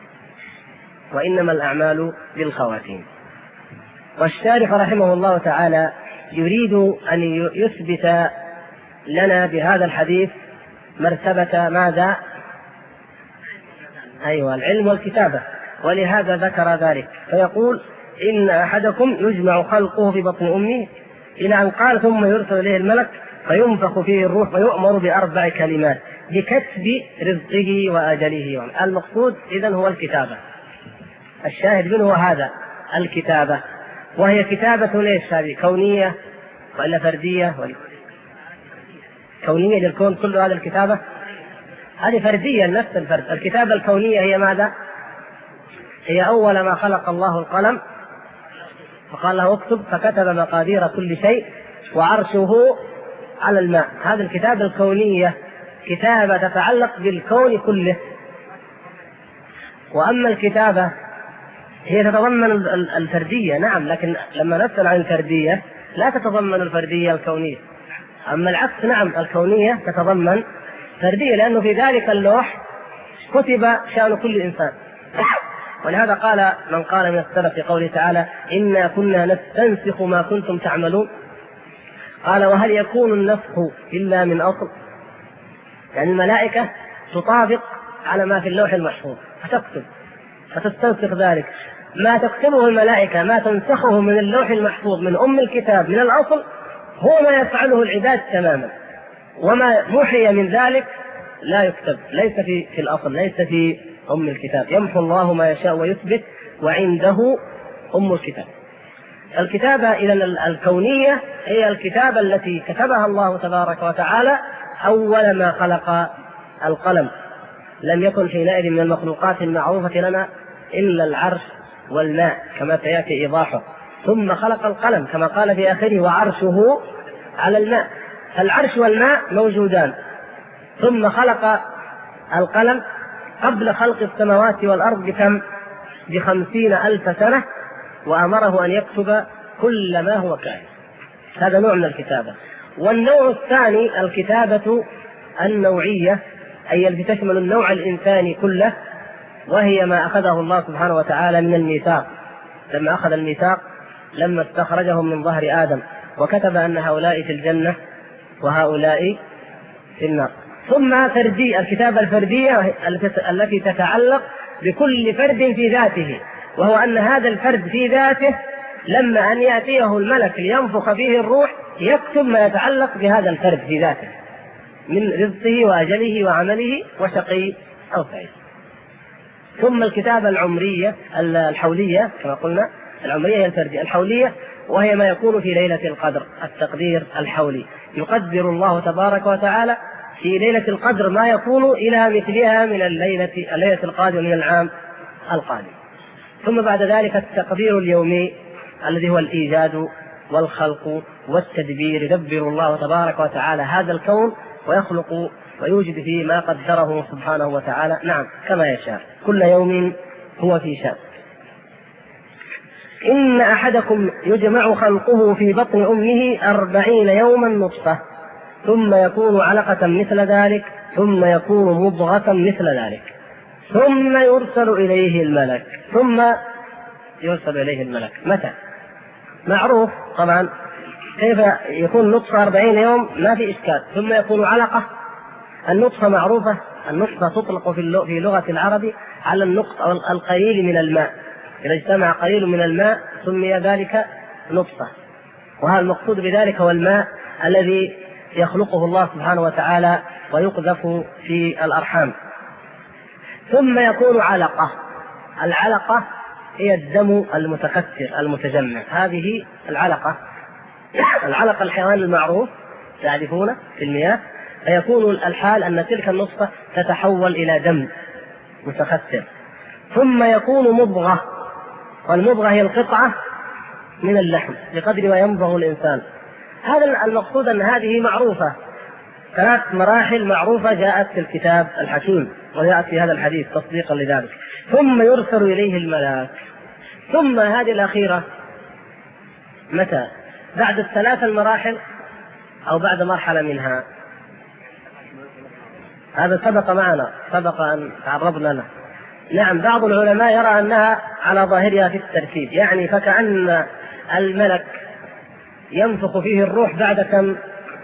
وإنما الأعمال بالخواتيم. والشارح رحمه الله تعالى يريد أن يثبت لنا بهذا الحديث مرتبة ماذا؟ أيوة، العلم والكتابة، ولهذا ذكر ذلك، فيقول إن أحدكم يجمع خلقه في بطن أمه إلى أن قال ثم يرسل إليه الملك فينفخ فيه الروح ويؤمر ب4 كلمات بكتب رزقه وأجله. المقصود إذن هو الكتابة، الشاهد منه هذا الكتابة، وهي كتابة ليش هذه؟ كونية ولا فردية؟ كونية للكون كله، هذا الكتابة هذه فردية نفس الفرد. الكتابة الكونية هي ماذا؟ هي أول ما خلق الله القلم فقال له اكتب، فكتب مقادير كل شيء وعرشه على الماء. هذه الكتابة الكونية كتابة تتعلق بالكون كله. وأما الكتابة هي تتضمن الفردية، نعم، لكن لما نسأل عن الفردية لا تتضمن الفردية الكونية. أما العكس، نعم، الكونية تتضمن فردية، لأنه في ذلك اللوح كتب شأن كل إنسان. ولهذا قال من قال من السلف في قوله تعالى إنا كنا نستنسخ ما كنتم تعملون، قال وهل يكون النسخ إلا من أصل؟ يعني الملائكة تطابق على ما في اللوح المحفوظ فتكتب فتستنسخ ذلك. ما تكتبه الملائكة، ما تنسخه من اللوح المحفوظ من أم الكتاب من الأصل، هو ما يفعله العباد تماما، وما محي من ذلك لا يكتب، ليس في الأصل، ليس في أم الكتاب. يمحو الله ما يشاء ويثبت وعنده أم الكتاب. الكتابة إذن الكونية هي الكتابة التي كتبها الله تبارك وتعالى أول ما خلق القلم. لم يكن حينئذ من المخلوقات المعروفة لنا إلا العرش والماء كما سيأتي إيضاحه، ثم خلق القلم كما قال في آخره وعرشه على الماء. العرش والماء موجودان، ثم خلق القلم قبل خلق السماوات والأرض بكم؟ ب50,000 سنة، وأمره أن يكتب كل ما هو كائن. هذا نوع من الكتابة. والنوع الثاني الكتابة النوعية، أي التي تشمل النوع الإنساني كله، وهي ما أخذه الله سبحانه وتعالى من الميثاق. لما أخذ الميثاق لما استخرجهم من ظهر آدم وكتب أن هؤلاء في الجنة وهؤلاء في النار. ثم الكتابة الفردية التي تتعلق بكل فرد في ذاته، وهو أن هذا الفرد في ذاته لما أن يأتيه الملك لينفخ فيه الروح يكتب ما يتعلق بهذا الفرد في ذاته من رزقه وأجله وعمله وشقي أو سعيد. ثم الكتابة العمرية الحولية كما قلنا، العمرية هي الفردية، الحولية وهي ما يكون في ليلة القدر، التقدير الحولي. يقدر الله تبارك وتعالى في ليلة القدر ما يكون إلى مثلها من الليلة القادمة من العام القادم. ثم بعد ذلك التقدير اليومي الذي هو الإيجاد والخلق والتدبير. يدبر الله تبارك وتعالى هذا الكون ويخلق ويوجد فيه ما قدره سبحانه وتعالى، نعم، كما يشاء، كل يوم هو في شأن. إن أحدكم يجمع خلقه في بطن أمه 40 يوما نطفة، ثم يكون علقة مثل ذلك، ثم يكون مضغة مثل ذلك، ثم يرسل إليه الملك. متى؟ معروف طبعا كيف يكون نطفة 40 يوم، ما في إشكال. ثم يكون علقة، النطفة معروفة، النطفة تطلق في لغة العرب على النقط أو القليل من الماء، إذا اجتمع قليل من الماء سمي ذلك نطفة. وهذا المقصود بذلك هو الماء الذي يخلقه الله سبحانه وتعالى ويقذف في الأرحام. ثم يكون علقة، العلقة هي الدم المتكثر المتجمع، هذه العلقة. العلقة الحيوان المعروف تعرفونه في المياه، فيكون الحال أن تلك النطفة تتحول إلى دم متكثر. ثم يكون مضغة، والمضغة هي القطعة من اللحم بقدر ما يمضغ الإنسان. هذا المقصود أن هذه معروفة، 3 مراحل معروفة جاءت في الكتاب الحكيم وجاءت في هذا الحديث تصديقا لذلك. ثم يرسل إليه الملاك. ثم هذه الأخيرة متى؟ بعد ال3 المراحل أو بعد مرحلة منها؟ هذا سبق معنا، سبق أن تعرضنا له. نعم، بعض العلماء يرى أنها على ظاهرها في الترتيب، يعني فكأن الملك ينفخ فيه الروح بعد كم؟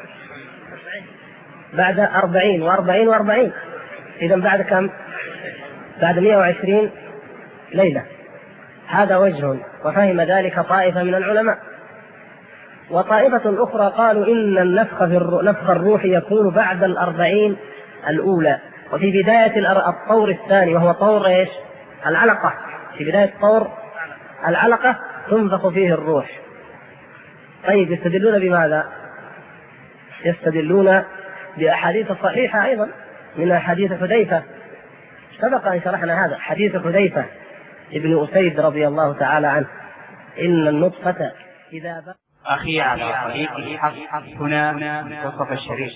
بعد 40 و40 و40، إذن بعد كم؟ بعد 120 ليلة. هذا وجه، وفهم ذلك طائفة من العلماء. وطائفة أخرى قالوا إن نفخ الروح يكون بعد 40 الأولى، وفي بداية الطور الثاني، وهو طور إيش؟ العلقة. في بداية طور العلقة تنفخ فيه الروح. طيب، يستدلون بماذا؟ يستدلون بأحاديث صحيحة أيضا، من حديث حذيفة، سبق أن شرحنا هذا، حديث حذيفة ابن أسيد رضي الله تعالى عنه، إن النطفة إذا بقى. أخي على طريق الحق هنا منتصف الشريف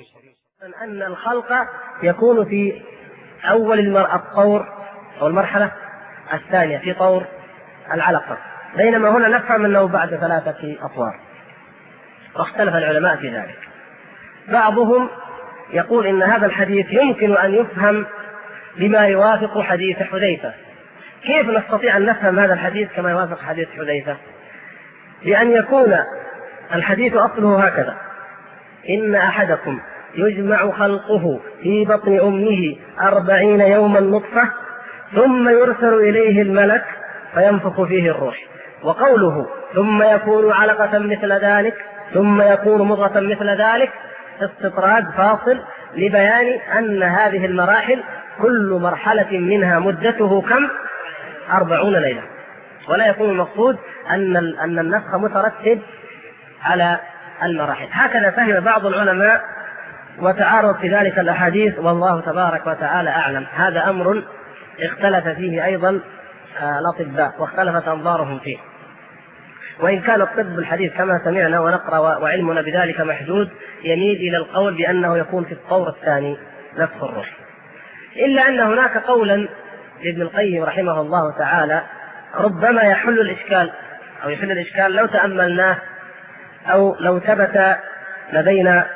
أن الخلق يكون في أول الطور أو المرحلة الثانية في طور العلقة، بينما هنا نفهم أنه بعد 3 أطوار، واختلف العلماء في ذلك. بعضهم يقول إن هذا الحديث يمكن أن يفهم بما يوافق حديث حذيفة. كيف نستطيع أن نفهم هذا الحديث كما يوافق حديث حذيفة؟ بأن يكون الحديث أصله هكذا: إن أحدكم يجمع خلقه في بطن أمه 40 يوما نطفة ثم يرسل إليه الملك فينفخ فيه الروح. وقوله ثم يكون علقة مثل ذلك ثم يكون مضغة مثل ذلك استطراد فاصل لبيان أن هذه المراحل كل مرحلة منها مدته كم؟ 40 ليلة، ولا يكون المقصود أن النفخ مترتب على المراحل. هكذا فهم بعض العلماء وتعارض في ذلك الأحاديث، والله تبارك وتعالى أعلم. هذا أمر اختلف فيه أيضا الأطباء واختلفت أنظارهم فيه، وإن كان الطب الحديث كما سمعنا ونقرأ وعلمنا بذلك محدود يميل إلى القول بأنه يكون في الطور الثاني نفخ الروح، إلا أن هناك قولا لابن القيم رحمه الله تعالى ربما يحل الإشكال لو تأملناه أو لو ثبت لدينا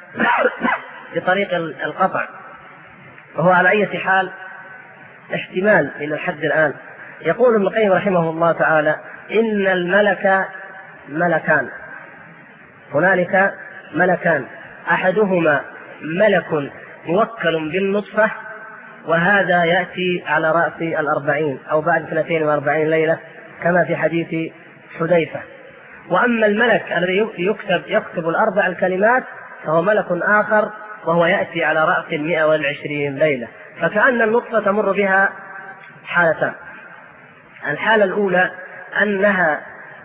بطريق القطع، وهو على أي حال احتمال إلى الحد الآن. يقول ابن القيم رحمه الله تعالى: إن الملك ملكان، هنالك ملكان، أحدهما ملك موكل بالنطفة، وهذا يأتي على رأس 40 أو بعد 42 ليلة كما في حديث حذيفة. وأما الملك الذي يكتب 4 الكلمات فهو ملك آخر، وهو يأتي على رأس 120 ليلة. فكأن النطفة تمر بها حالتان: الحالة الأولى أنها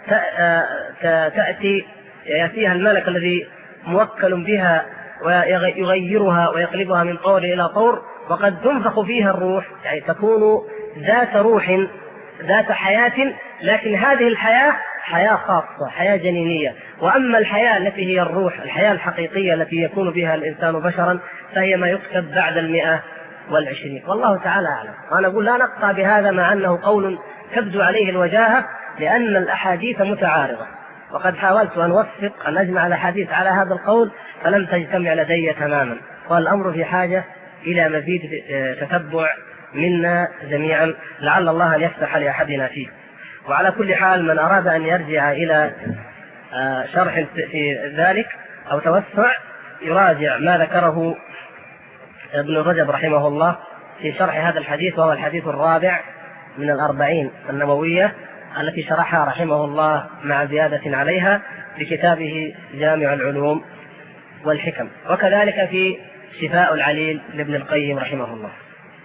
يأتيها الملك الذي موكل بها ويغيرها ويقلبها من طور إلى طور، وقد تنفخ فيها الروح، يعني تكون ذات روح ذات حياة، لكن هذه الحياة حياة خاصة، حياة جنينية. وأما الحياة التي هي الروح، الحياة الحقيقية التي يكون بها الإنسان بشرا، فهي ما يكتب بعد 120. والله تعالى أعلم. وأنا أقول لا نقطع بهذا مع أنه قول تبدو عليه الوجاهة، لأن الأحاديث متعارضة، وقد حاولت أن أوفق أن أجمع الأحاديث على هذا القول فلم تجتمع لدي تماما، والأمر في حاجة إلى مزيد تتبع منا جميعا، لعل الله أن يفتح لأحدنا فيه. وعلى كل حال من أراد أن يرجع إلى شرح في ذلك أو توسع يراجع ما ذكره ابن رجب رحمه الله في شرح هذا الحديث، وهو الحديث الرابع من 40 النووية التي شرحها رحمه الله مع زيادة عليها في كتابه جامع العلوم والحكم، وكذلك في شفاء العليل لابن القيم رحمه الله.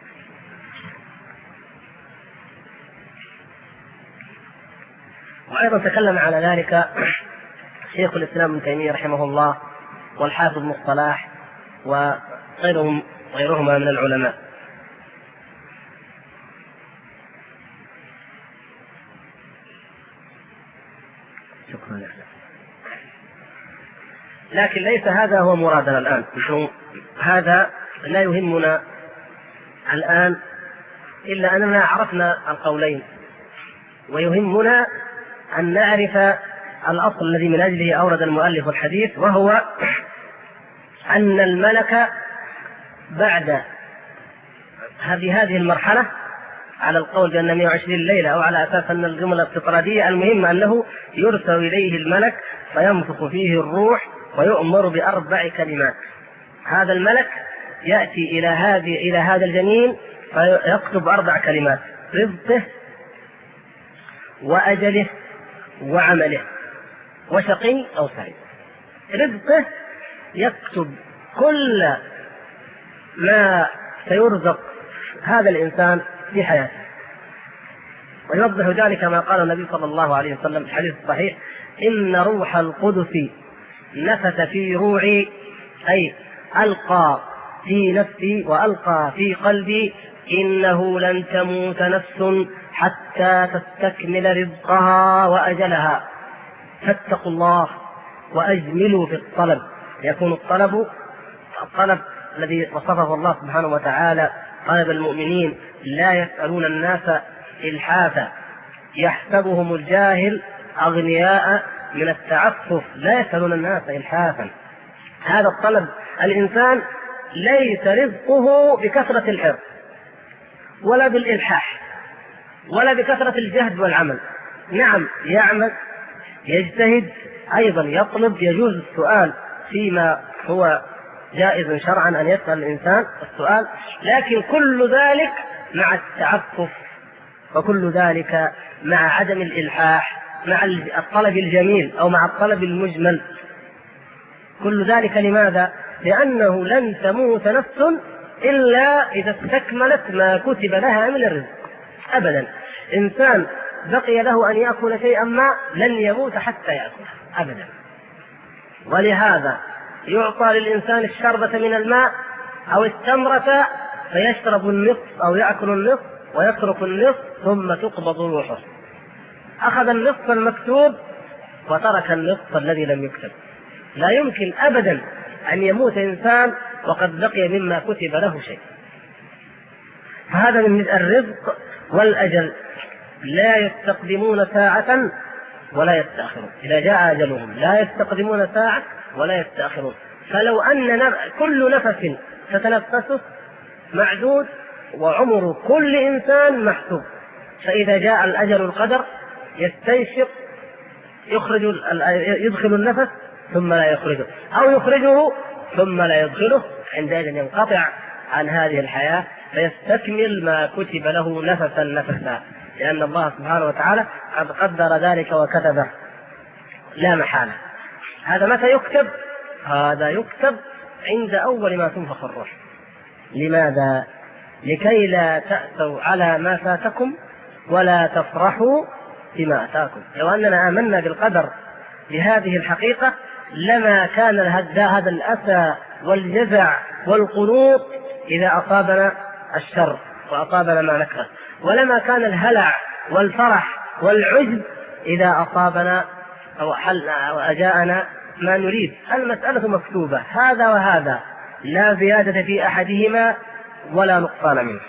وأيضا تكلم على ذلك شيخ الإسلام ابن تيمية رحمه الله والحافظ ابن الصلاح وغيرهما من العلماء. شكرا. لكن ليس هذا هو مرادنا الآن، هذا لا يهمنا الآن إلا أننا عرفنا القولين، ويهمنا أن نعرف الأصل الذي من أجله أورد المؤلف الحديث، وهو أن الملك بعد هذه المرحلة على القول بأن 120 ليلة، أو على أساس أن الجملة استطرادية، المهم أنه يرسل إليه الملك فينفخ فيه الروح ويؤمر ب4 كلمات. هذا الملك يأتي إلى هذا الجنين فيكتب 4 كلمات: رزقه وأجله وعمله وشقي أو سعيد. رزقه يكتب كل ما سيرزق هذا الإنسان في حياته، ويوضح ذلك ما قال النبي صلى الله عليه وسلم في الحديث الصحيح: إن روح القدس نفث في روعي، أي ألقى في نفسي وألقى في قلبي، إنه لن تموت نفس حتى تستكمل رزقها وأجلها. فاتقوا الله وأجملوا في الطلب. يكون الطلب الذي وصفه الله سبحانه وتعالى طلب المؤمنين، لا يسألون الناس إلحافا، يحسبهم الجاهل أغنياء من التعفف، لا يسألون الناس إلحافا. هذا الطلب، الإنسان ليس رزقه بكثرة الحرص ولا بالإلحاح ولا بكثرة الجهد والعمل. نعم يعمل، يجتهد، أيضا يطلب، يجوز السؤال فيما هو جائز شرعا أن يسأل الإنسان السؤال، لكن كل ذلك مع التعفف، وكل ذلك مع عدم الإلحاح، مع الطلب الجميل أو مع الطلب المجمل. كل ذلك لماذا؟ لأنه لن تموت نفس إلا إذا استكملت ما كتب لها من الرزق. أبدا إنسان بقي له أن يأكل شيئا ما لن يموت حتى يأكل أبدا. ولهذا يعطى للإنسان الشربة من الماء أو التمرة فيشرب النصف أو يأكل النصف ويترك النصف ثم تقبض روحه. أخذ النصف المكتوب وترك النصف الذي لم يكتب. لا يمكن أبدا أن يموت إنسان وقد بقي مما كتب له شيء. فهذا من الرزق والأجل، لا يستقدمون ساعة ولا يستأخرون. إذا جاء أجلهم لا يستقدمون ساعة ولا يستأخرون. فلو أن كل نفس تتنفسه معدود، وعمر كل إنسان محسوب، فإذا جاء الأجل القدر يستنشق، يدخل النفس ثم لا يخرجه، أو يخرجه ثم لا يدخله، عندئذ ينقطع عن هذه الحياة فيستكمل ما كتب له نفسا، لأن الله سبحانه وتعالى قد قدر ذلك وكتبه لا محالة. هذا متى يكتب؟ هذا يكتب عند أول ما تنفخ الروح. لماذا؟ لكي لا تأسوا على ما فاتكم ولا تفرحوا بما أتاكم. لو أننا آمنا بالقدر بهذه الحقيقة لما كان هذا الأسى والجزع والقنوط إذا أصابنا الشر وأصابنا ما نكره، ولما كان الهلع والفرح والعجب إذا أصابنا أو أجاءنا ما نريد. المسألة مكتوبة، هذا وهذا، لا زيادة في أحدهما ولا نقصان منه.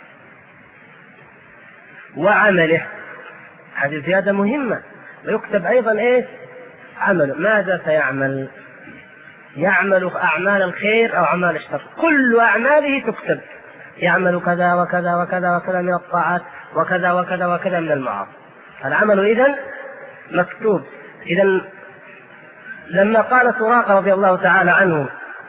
وعمله، هذه زيادة مهمة، ويكتب أيضا إيش؟ عمله، ماذا سيعمل؟ يعمل أعمال الخير أو أعمال الشر، كل أعماله تكتب، يعمل كذا وكذا وكذا وكذا من الطاعات وكذا وكذا وكذا من المعاصي. العمل إذن مكتوب. إذن لما قال سراقة رضي الله تعالى عنه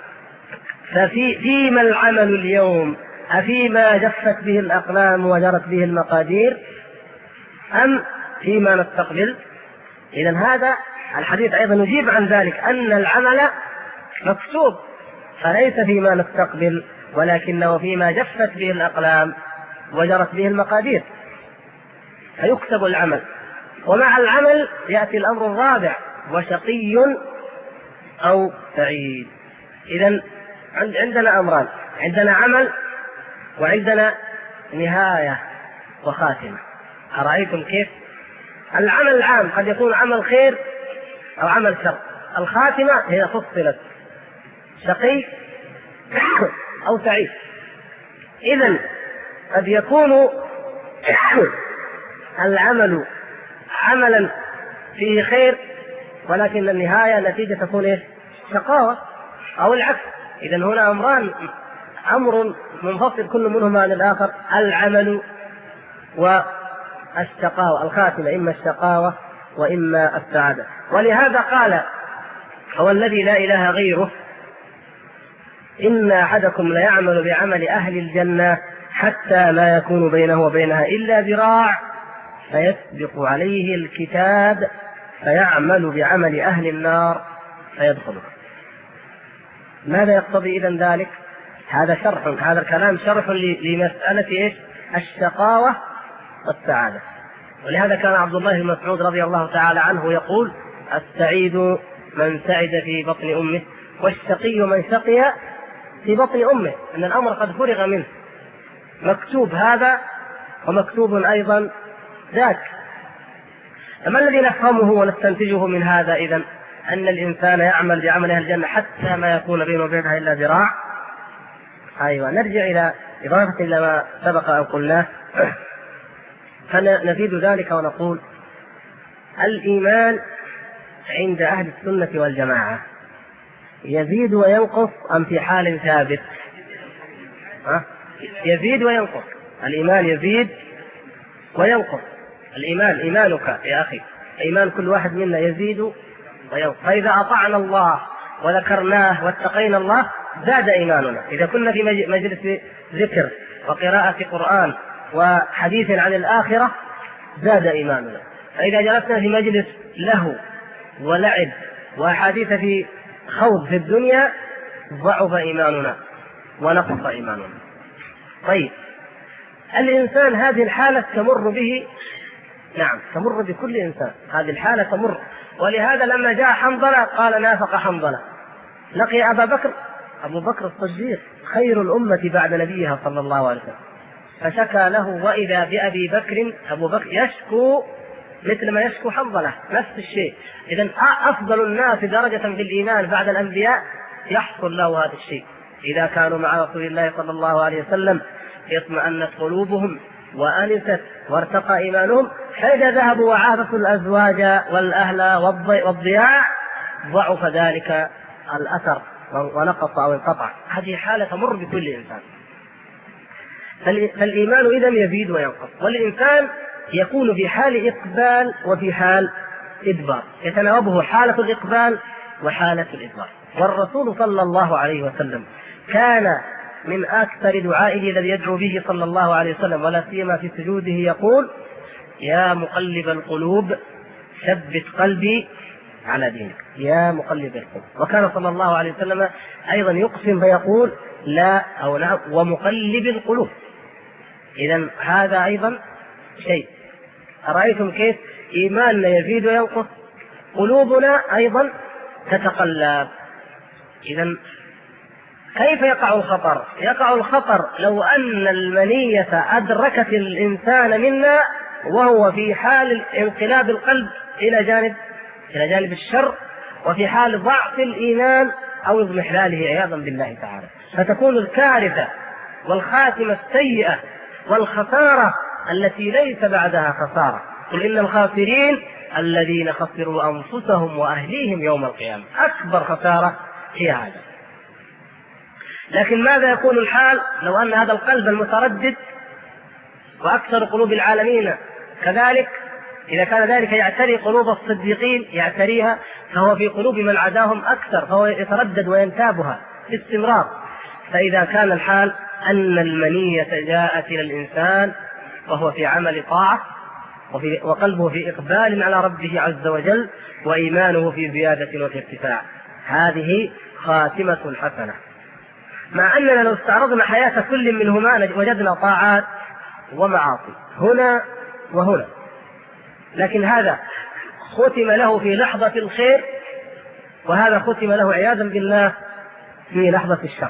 فيما العمل اليوم أفيما جفت به الأقلام وجرت به المقادير أم فيما نستقبل؟ إذن هذا الحديث أيضا يجيب عن ذلك، أن العمل مكتوب، فليس فيما نستقبل ولكنه فيما جفت به الأقلام وجرت به المقادير، فيكتب العمل. ومع العمل يأتي الأمر الرابع، وشقي أو سعيد. إذن عندنا أمران، عندنا عمل وعندنا نهاية وخاتمة. أرأيتم كيف؟ العمل العام قد يكون عمل خير أو عمل شر، الخاتمة هي فصلت، شقي أو سعيد. إذن قد يكون العمل عملا فيه خير ولكن النهاية النتيجة تكون إيه؟ شقاوة، أو العكس. إذن هنا أمران، أمر منفصل كل منهما عن الآخر، العمل والشقاوة، الخاتمة إما الشقاوة وإما السعادة. ولهذا قال هو الذي لا إله غيره إن أحدكم ليعمل بعمل أهل الجنة حتى لا يكون بينه وبينها إلا ذراع فيسبق عليه الكتاب فيعمل بعمل أهل النار فيدخله. ماذا يقتضي إذن ذلك؟ هذا شرح، هذا الكلام شرح لمسألة إيش؟ الشقاوة والسعادة. ولهذا كان عبد الله بن مسعود رضي الله تعالى عنه يقول: السعيد من سعد في بطن أمه، والشقي من شقي في بطن أمه، أن الأمر قد فرغ منه، مكتوب هذا ومكتوب أيضا ذاك. فما الذي نفهمه ونستنتجه من هذا إذن؟ أن الإنسان يعمل بعمل أهل الجنة حتى ما يكون بينه وبينها إلا ذراع. أيوة، نرجع إلى إضافة إلى ما سبق أن قلناه، فنزيد ذلك ونقول الإيمان عند أهل السنة والجماعة يزيد وينقص أم في حال ثابت؟ يزيد وينقص. الإيمان يزيد وينقص. الإيمان إيمانك يا أخي، إيمان كل واحد منا يزيد وينقص. فإذا أطعنا الله وذكرناه واتقينا الله زاد إيماننا. إذا كنا في مجلس ذكر وقراءة قرآن وحديث عن الآخرة زاد إيماننا. فإذا جلسنا في مجلس له ولعب وحديث في خوض في الدنيا ضعف إيماننا ونقص إيماننا. طيب، الإنسان هذه الحالة تمر به، نعم تمر بكل إنسان، هذه الحالة تمر. ولهذا لما جاء حنظلة قال نافق حنظلة، لقي أبا بكر، أبو بكر الصديق خير الأمة بعد نبيها صلى الله عليه وسلم، فشكى له، وإذا بأبي بكر أبو بكر يشكو مثل ما يشكو حنظلة، نفس الشيء. إذن أفضل الناس درجة في الإيمان بعد الأنبياء يحصل له هذا الشيء إذا كانوا مع رسول الله صلى الله عليه وسلم، اطمأنت قلوبهم وأنست وارتقى إيمانهم، فإذا ذهبوا وعافوا الأزواج والأهل والضياع ضعف ذلك الأثر ونقص أو انقطع. هذه حالة تمر بكل إنسان. فالإيمان إذن يزيد وينقص، والإنسان يكون في حال إقبال وفي حال إدبار، يتناوبه حالة الإقبال وحالة الإدبار. والرسول صلى الله عليه وسلم كان من أكثر دعائه الذي يدعو به صلى الله عليه وسلم، ولا سيما في سجوده، يقول يا مقلب القلوب ثبت قلبي على دينك، يا مقلب القلوب. وكان صلى الله عليه وسلم أيضا يقسم فيقول لا أو نعم ومقلب القلوب. إذن هذا أيضا شيء. أرأيتم كيف إيماننا يزيد وينقص، قلوبنا أيضا تتقلب. إذن كيف يقع الخطر؟ يقع الخطر لو أن المنية أدركت الإنسان منا وهو في حال انقلاب القلب إلى جانب الشر، وفي حال ضعف الإيمان أو اضمحلاله عياذا بالله تعالى، فتكون الكارثة والخاتمة السيئة والخسارة التي ليس بعدها خسارة. قل إن الخاسرين الذين خسروا أنفسهم وأهليهم يوم القيامة، أكبر خسارة هي هذا. لكن ماذا يكون الحال لو أن هذا القلب المتردد، وأكثر قلوب العالمين كذلك، إذا كان ذلك يعتري قلوب الصديقين يعتريها، فهو في قلوب من عداهم أكثر، فهو يتردد وينتابها باستمرار. فإذا كان الحال أن المنية جاءت إلى الإنسان وهو في عمل طاعة وقلبه في إقبال على ربه عز وجل وإيمانه في زيادة وفي ارتفاع، هذه خاتمة حسنة. مع أننا لو استعرضنا حياة كل منهما وجدنا طاعات ومعاصي هنا وهنا، لكن هذا ختم له في لحظة الخير، وهذا ختم له عياذا بالله في لحظة الشر.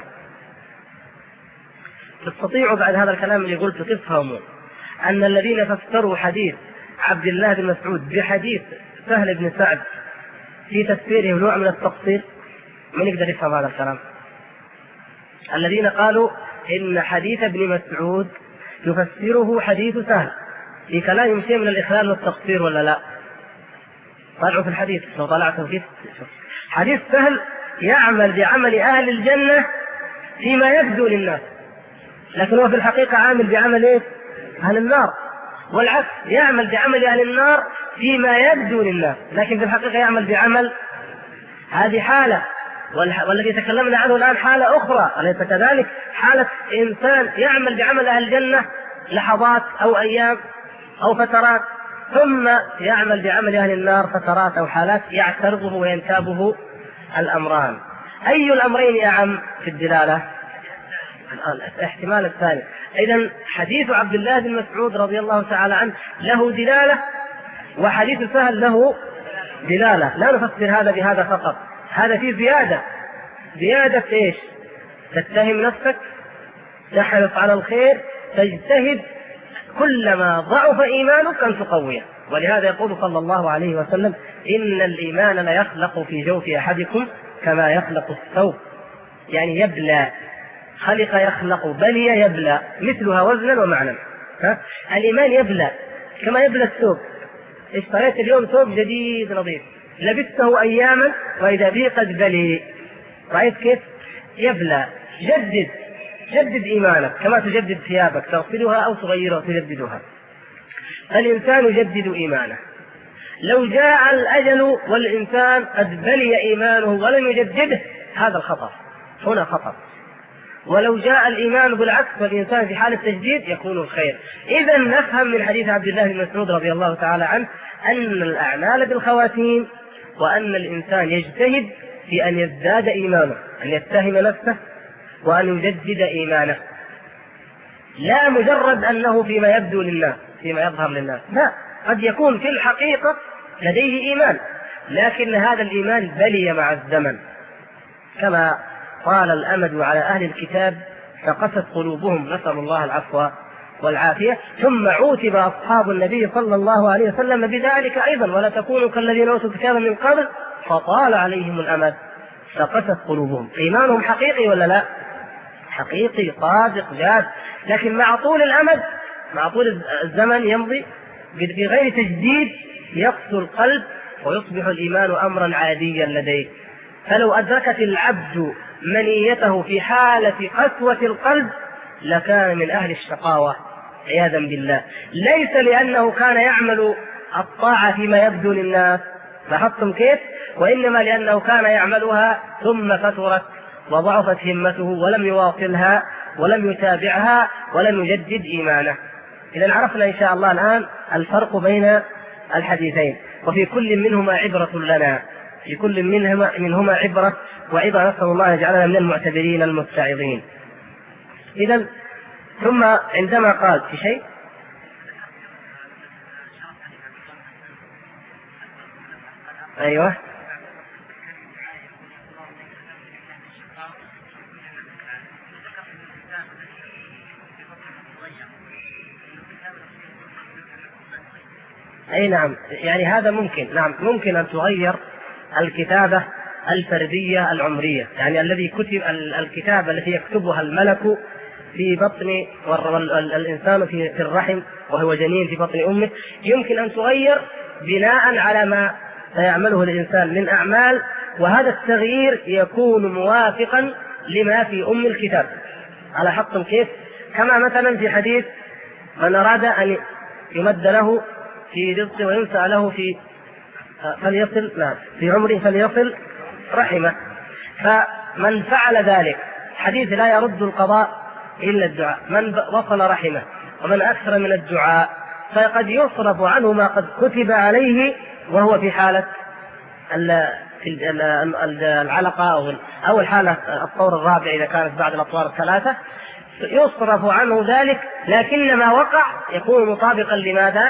تستطيعوا بعد هذا الكلام اللي قلته تفهموا أن الذين فسروا حديث عبد الله بن مسعود بحديث سهل بن سعد في تفسيره نوع من التقصير؟ من يقدر يفهم هذا الكلام؟ الذين قالوا إن حديث ابن مسعود يفسره حديث سهل، في كلام شيء من الإخلال والتقصير ولا لا؟ طلعوا في الحديث، لو طلعتم فيه حديث سهل يعمل بعمل أهل الجنة فيما يبدو للناس، لكن هو في الحقيقة عامل بعمل إيه؟ أهل النار. والعكس، يعمل بعمل أهل النار فيما يبدو للناس، لكن في الحقيقة يعمل بعمل. هذه حالة، والذي تكلمنا عنه الآن حالة أخرى، أليس كذلك؟ حالة إنسان يعمل بعمل أهل الجنة لحظات أو أيام أو فترات، ثم يعمل بعمل أهل النار فترات أو حالات يعترضه وينتابه الأمران. أي الأمرين أعم في الدلالة؟ الاحتمال الثاني. إذن حديث عبد الله بن مسعود رضي الله تعالى عنه له دلالة، وحديث سهل له دلالة. لا نفسر هذا بهذا فقط، هذا فيه زيادة إيش؟ تتهم نفسك، تحرص على الخير، تجتهد كلما ضعف إيمانك أن تقويه. ولهذا يقول صلى الله عليه وسلم: إن الإيمان ليخلق في جوف أحدكم كما يخلق الثوب، يعني يبلى، خلق يخلق، بلي يبلى، مثلها وزنا ومعنى. الإيمان يبلى كما يبلى الثوب. اشتريت اليوم ثوب جديد نظيف، لبسته أياما وإذا به قد بلي. رأيت كيف يبلى؟ جدد إيمانك كما تجدد ثيابك، تغسلها أو تغيرها تجددها. الإنسان يجدد إيمانه. لو جاء الأجل والإنسان قد بلي إيمانه ولم يجدده، هذا الخطر، هنا خطر. ولو جاء الإيمان بالعكس والإنسان في حالة تجديد يكون الخير. إذا نفهم من حديث عبد الله بن مسعود رضي الله تعالى عنه أن الأعمال بالخواتيم، وأن الإنسان يجتهد في أن يزداد إيمانه، أن يتهم نفسه وأن يجدد إيمانه، لا مجرد أنه فيما يبدو للناس، فيما يظهر للناس، لا، قد يكون في الحقيقة لديه إيمان لكن هذا الإيمان بلي مع الزمن، كما قال الأمد على أهل الكتاب: فقست قلوبهم، نسأل الله العفو والعافية. ثم عوتب أصحاب النبي صلى الله عليه وسلم بذلك أيضا: ولا تكونوا كالذين أوتوا الكتاب من قبل فطال عليهم الأمد فقست قلوبهم. إيمانهم حقيقي ولا لا؟ حقيقي صادق جاد، لكن مع طول الأمد، مع طول الزمن يمضي بغير تجديد يقسو القلب ويصبح الإيمان أمرا عاديا لديه. فلو أدركت العبد منيته في حالة قسوة القلب لكان من أهل الشقاوة عياذا بالله، ليس لأنه كان يعمل الطاعة فيما يبدو للناس، لاحظتم كيف؟ وإنما لأنه كان يعملها ثم فترت وضعفت همته ولم يواصلها ولم يتابعها ولم يجدد إيمانه. إذا عرفنا إن شاء الله الآن الفرق بين الحديثين، وفي كل منهما عبرة لنا، في كل منهما عبرة وعظة، نسأل الله يجعلنا من المعتبرين المتعظين. إذا ثم عندما قال في شيء أيوه أي نعم، يعني هذا ممكن، نعم ممكن أن تغير الكتابة الفردية العمرية، يعني الذي كتب الكتابة التي يكتبها الملك في بطن الإنسان في الرحم وهو جنين في بطن أمه، يمكن أن تغير بناء على ما سيعمله الإنسان من أعمال، وهذا التغيير يكون موافقا لما في أم الكتاب. على حق كيف؟ كما مثلا في حديث: من أراد أن يمد له في رزقه وينسى له في عمره فليصل رحمه. فمن فعل ذلك، حديث لا يرد القضاء إلا الدعاء، من وصل رحمه ومن أكثر من الدعاء فقد يصرف عنه ما قد كتب عليه وهو في حالة العلقة أو الحالة الطور الرابع إذا كانت بعد الأطوار الثلاثة، يصرف عنه ذلك، لكن ما وقع يكون مطابقا لماذا؟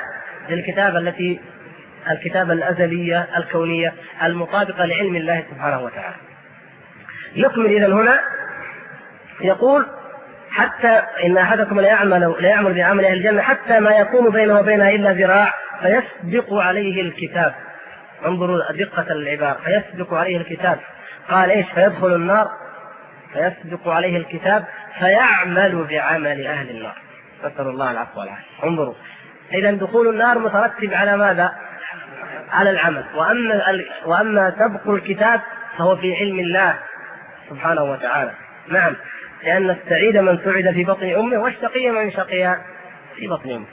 الكتابة الأزلية الكونية المطابقة لعلم الله سبحانه وتعالى. نكمل إذن هنا، يقول: حتى إن أحدكم لا يعمل بعمل أهل الجنة حتى ما يكون بينه وبينها إلا ذراع فيسبق عليه الكتاب. انظروا دقة العبارة، فيسبق عليه الكتاب. قال إيش؟ فيدخل النار، فيسبق عليه الكتاب فيعمل بعمل أهل النار، نسأل الله العفو والعافية. انظروا، إذا دخول النار مترتب على ماذا؟ على العمل. وأما سبق الكتاب فهو في علم الله سبحانه وتعالى. نعم، لأن السعيد من سعد في بطن أمه والشقي من شقي في بطن أمه.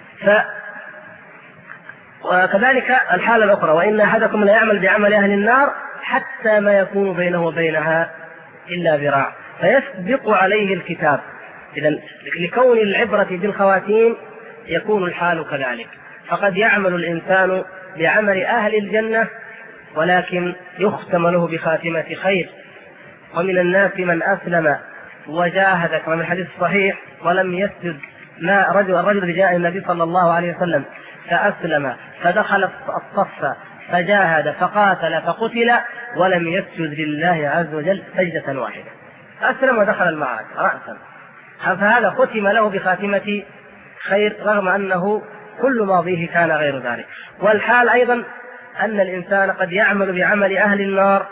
وكذلك الحالة الأخرى: وإن أحدكم لا يعمل بعمل أهل النار حتى ما يكون بينه وبينها إلا ذراع فيسبق عليه الكتاب. إذن لكون العبرة بالخواتيم يكون الحال كذلك، فقد يعمل الإنسان بعمل أهل الجنة ولكن يختم له بخاتمة خير. ومن الناس من أسلم وجاهد، كما من الحديث الصحيح: ولم يسجد. الرجل جاء النبي صلى الله عليه وسلم فأسلم فدخل الصف فجاهد فقاتل فقتل ولم يسجد لله عز وجل سجدة واحدة. أسلم ودخل المعركة رأسا، فهذا ختم له بخاتمة خير رغم أنه كل ماضيه كان غير ذلك. والحال أيضا أن الإنسان قد يعمل بعمل أهل النار،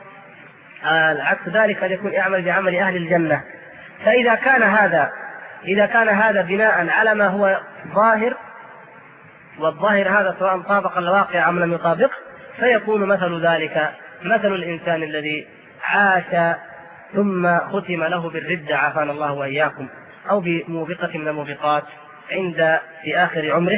العكس ذلك قد يكون يعمل بعمل أهل الجنة. فإذا كان هذا بناء على ما هو ظاهر، والظاهر هذا سواء طابق الواقع أم لم يطابقه، فيكون مثل ذلك مثل الإنسان الذي عاش ثم ختم له بالردة عافانا الله وإياكم، أو بموبقة من الموبقات في آخر عمره،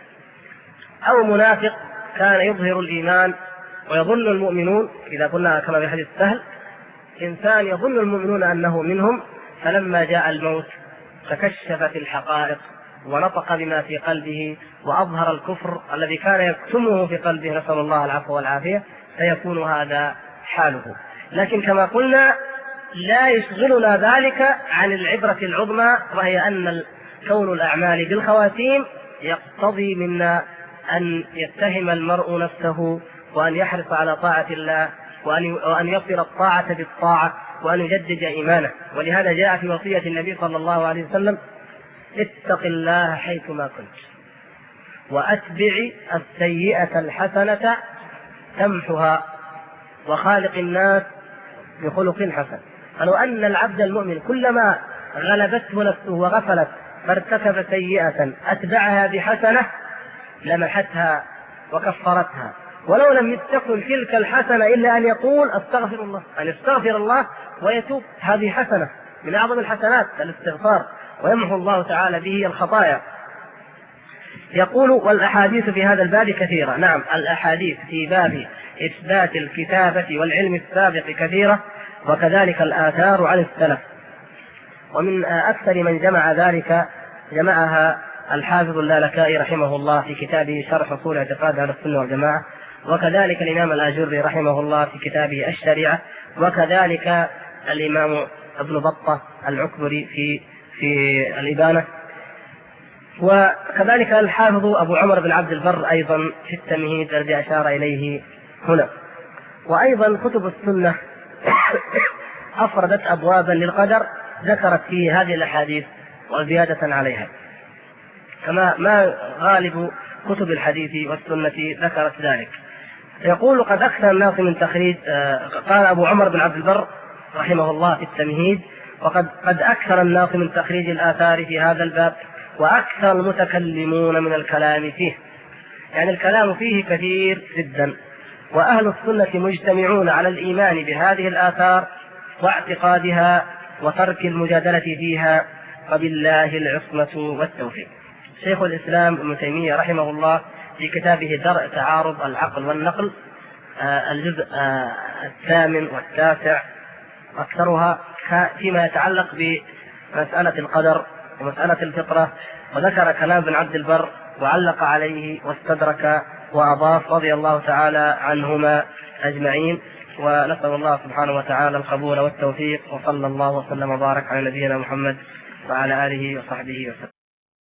أو منافق كان يظهر الإيمان ويظن المؤمنون، إذا قلنا كما في حديث سهل، إنسان يظن المؤمنون أنه منهم، فلما جاء الموت تكشفت الحقائق ونطق بما في قلبه وأظهر الكفر الذي كان يكتمه في قلبه، نسأل الله العفو والعافية، فيكون هذا حاله. لكن كما قلنا لا يشغلنا ذلك عن العبرة العظمى، وهي أن كون الأعمال بالخواتيم يقتضي منا أن يتهم المرء نفسه، وأن يحرص على طاعة الله، وأن يصل الطاعة بالطاعة، وأن يجدد إيمانه. ولهذا جاء في وصية النبي صلى الله عليه وسلم: اتق الله حيثما كنت، وأتبع السيئة الحسنة تمحها، وخالق الناس بخلق حسن. فلو أن العبد المؤمن كلما غلبته نفسه وغفلت فارتكب سيئة أتبعها بحسنة لمحتها وكفرتها، ولو لم تكن تلك الحسنة إلا أن يقول أستغفر الله، أن يستغفر الله ويتوب، هذه حسنة من أعظم الحسنات الاستغفار، ويمحو الله تعالى به الخطايا. يقول: والأحاديث في هذا الباب كثيرة. نعم، الأحاديث في باب إثبات الكتابة والعلم السابق كثيرة، وكذلك الآثار عن السلف. ومن أكثر من جمع ذلك جمعها الحافظ اللالكائي رحمه الله في كتابه شرح أصول اعتقاد أهل السنة والجماعة، وكذلك الإمام الآجري رحمه الله في كتابه الشريعة، وكذلك الإمام ابن بطة العكبري في الإبانة، وكذلك الحافظ أبو عمر بن عبد البر أيضا في التمهيد الذي أشار إليه هنا. وأيضا كتب السنة أفردت أبوابا للقدر ذكرت فيه هذه الأحاديث وزيادة عليها، كما ما غالب كتب الحديث والسنة ذكرت ذلك. يقول: قد أكثر الناس من تخريج، قال أبو عمر بن عبد البر رحمه الله في التمهيد: قد أكثر الناس من تخريج الآثار في هذا الباب، وأكثر المتكلمون من الكلام فيه، يعني الكلام فيه كثير جدا. وأهل السنة مجتمعون على الإيمان بهذه الآثار واعتقادها وترك المجادلة فيها، وبالله العصمة والتوفيق. شيخ الإسلام ابن تيمية رحمه الله في كتابه درء تعارض العقل والنقل الجزء 8 و9 أكثرها فيما يتعلق بمسألة القدر ومسألة الفطرة، وذكر كلام ابن عبد البر وعلق عليه واستدرك وأضاف رضي الله تعالى عنهما أجمعين. ونسأل الله سبحانه وتعالى القبول والتوفيق، وصلى الله وسلم وبارك على نبينا محمد وعلى آله وصحبه وسلم.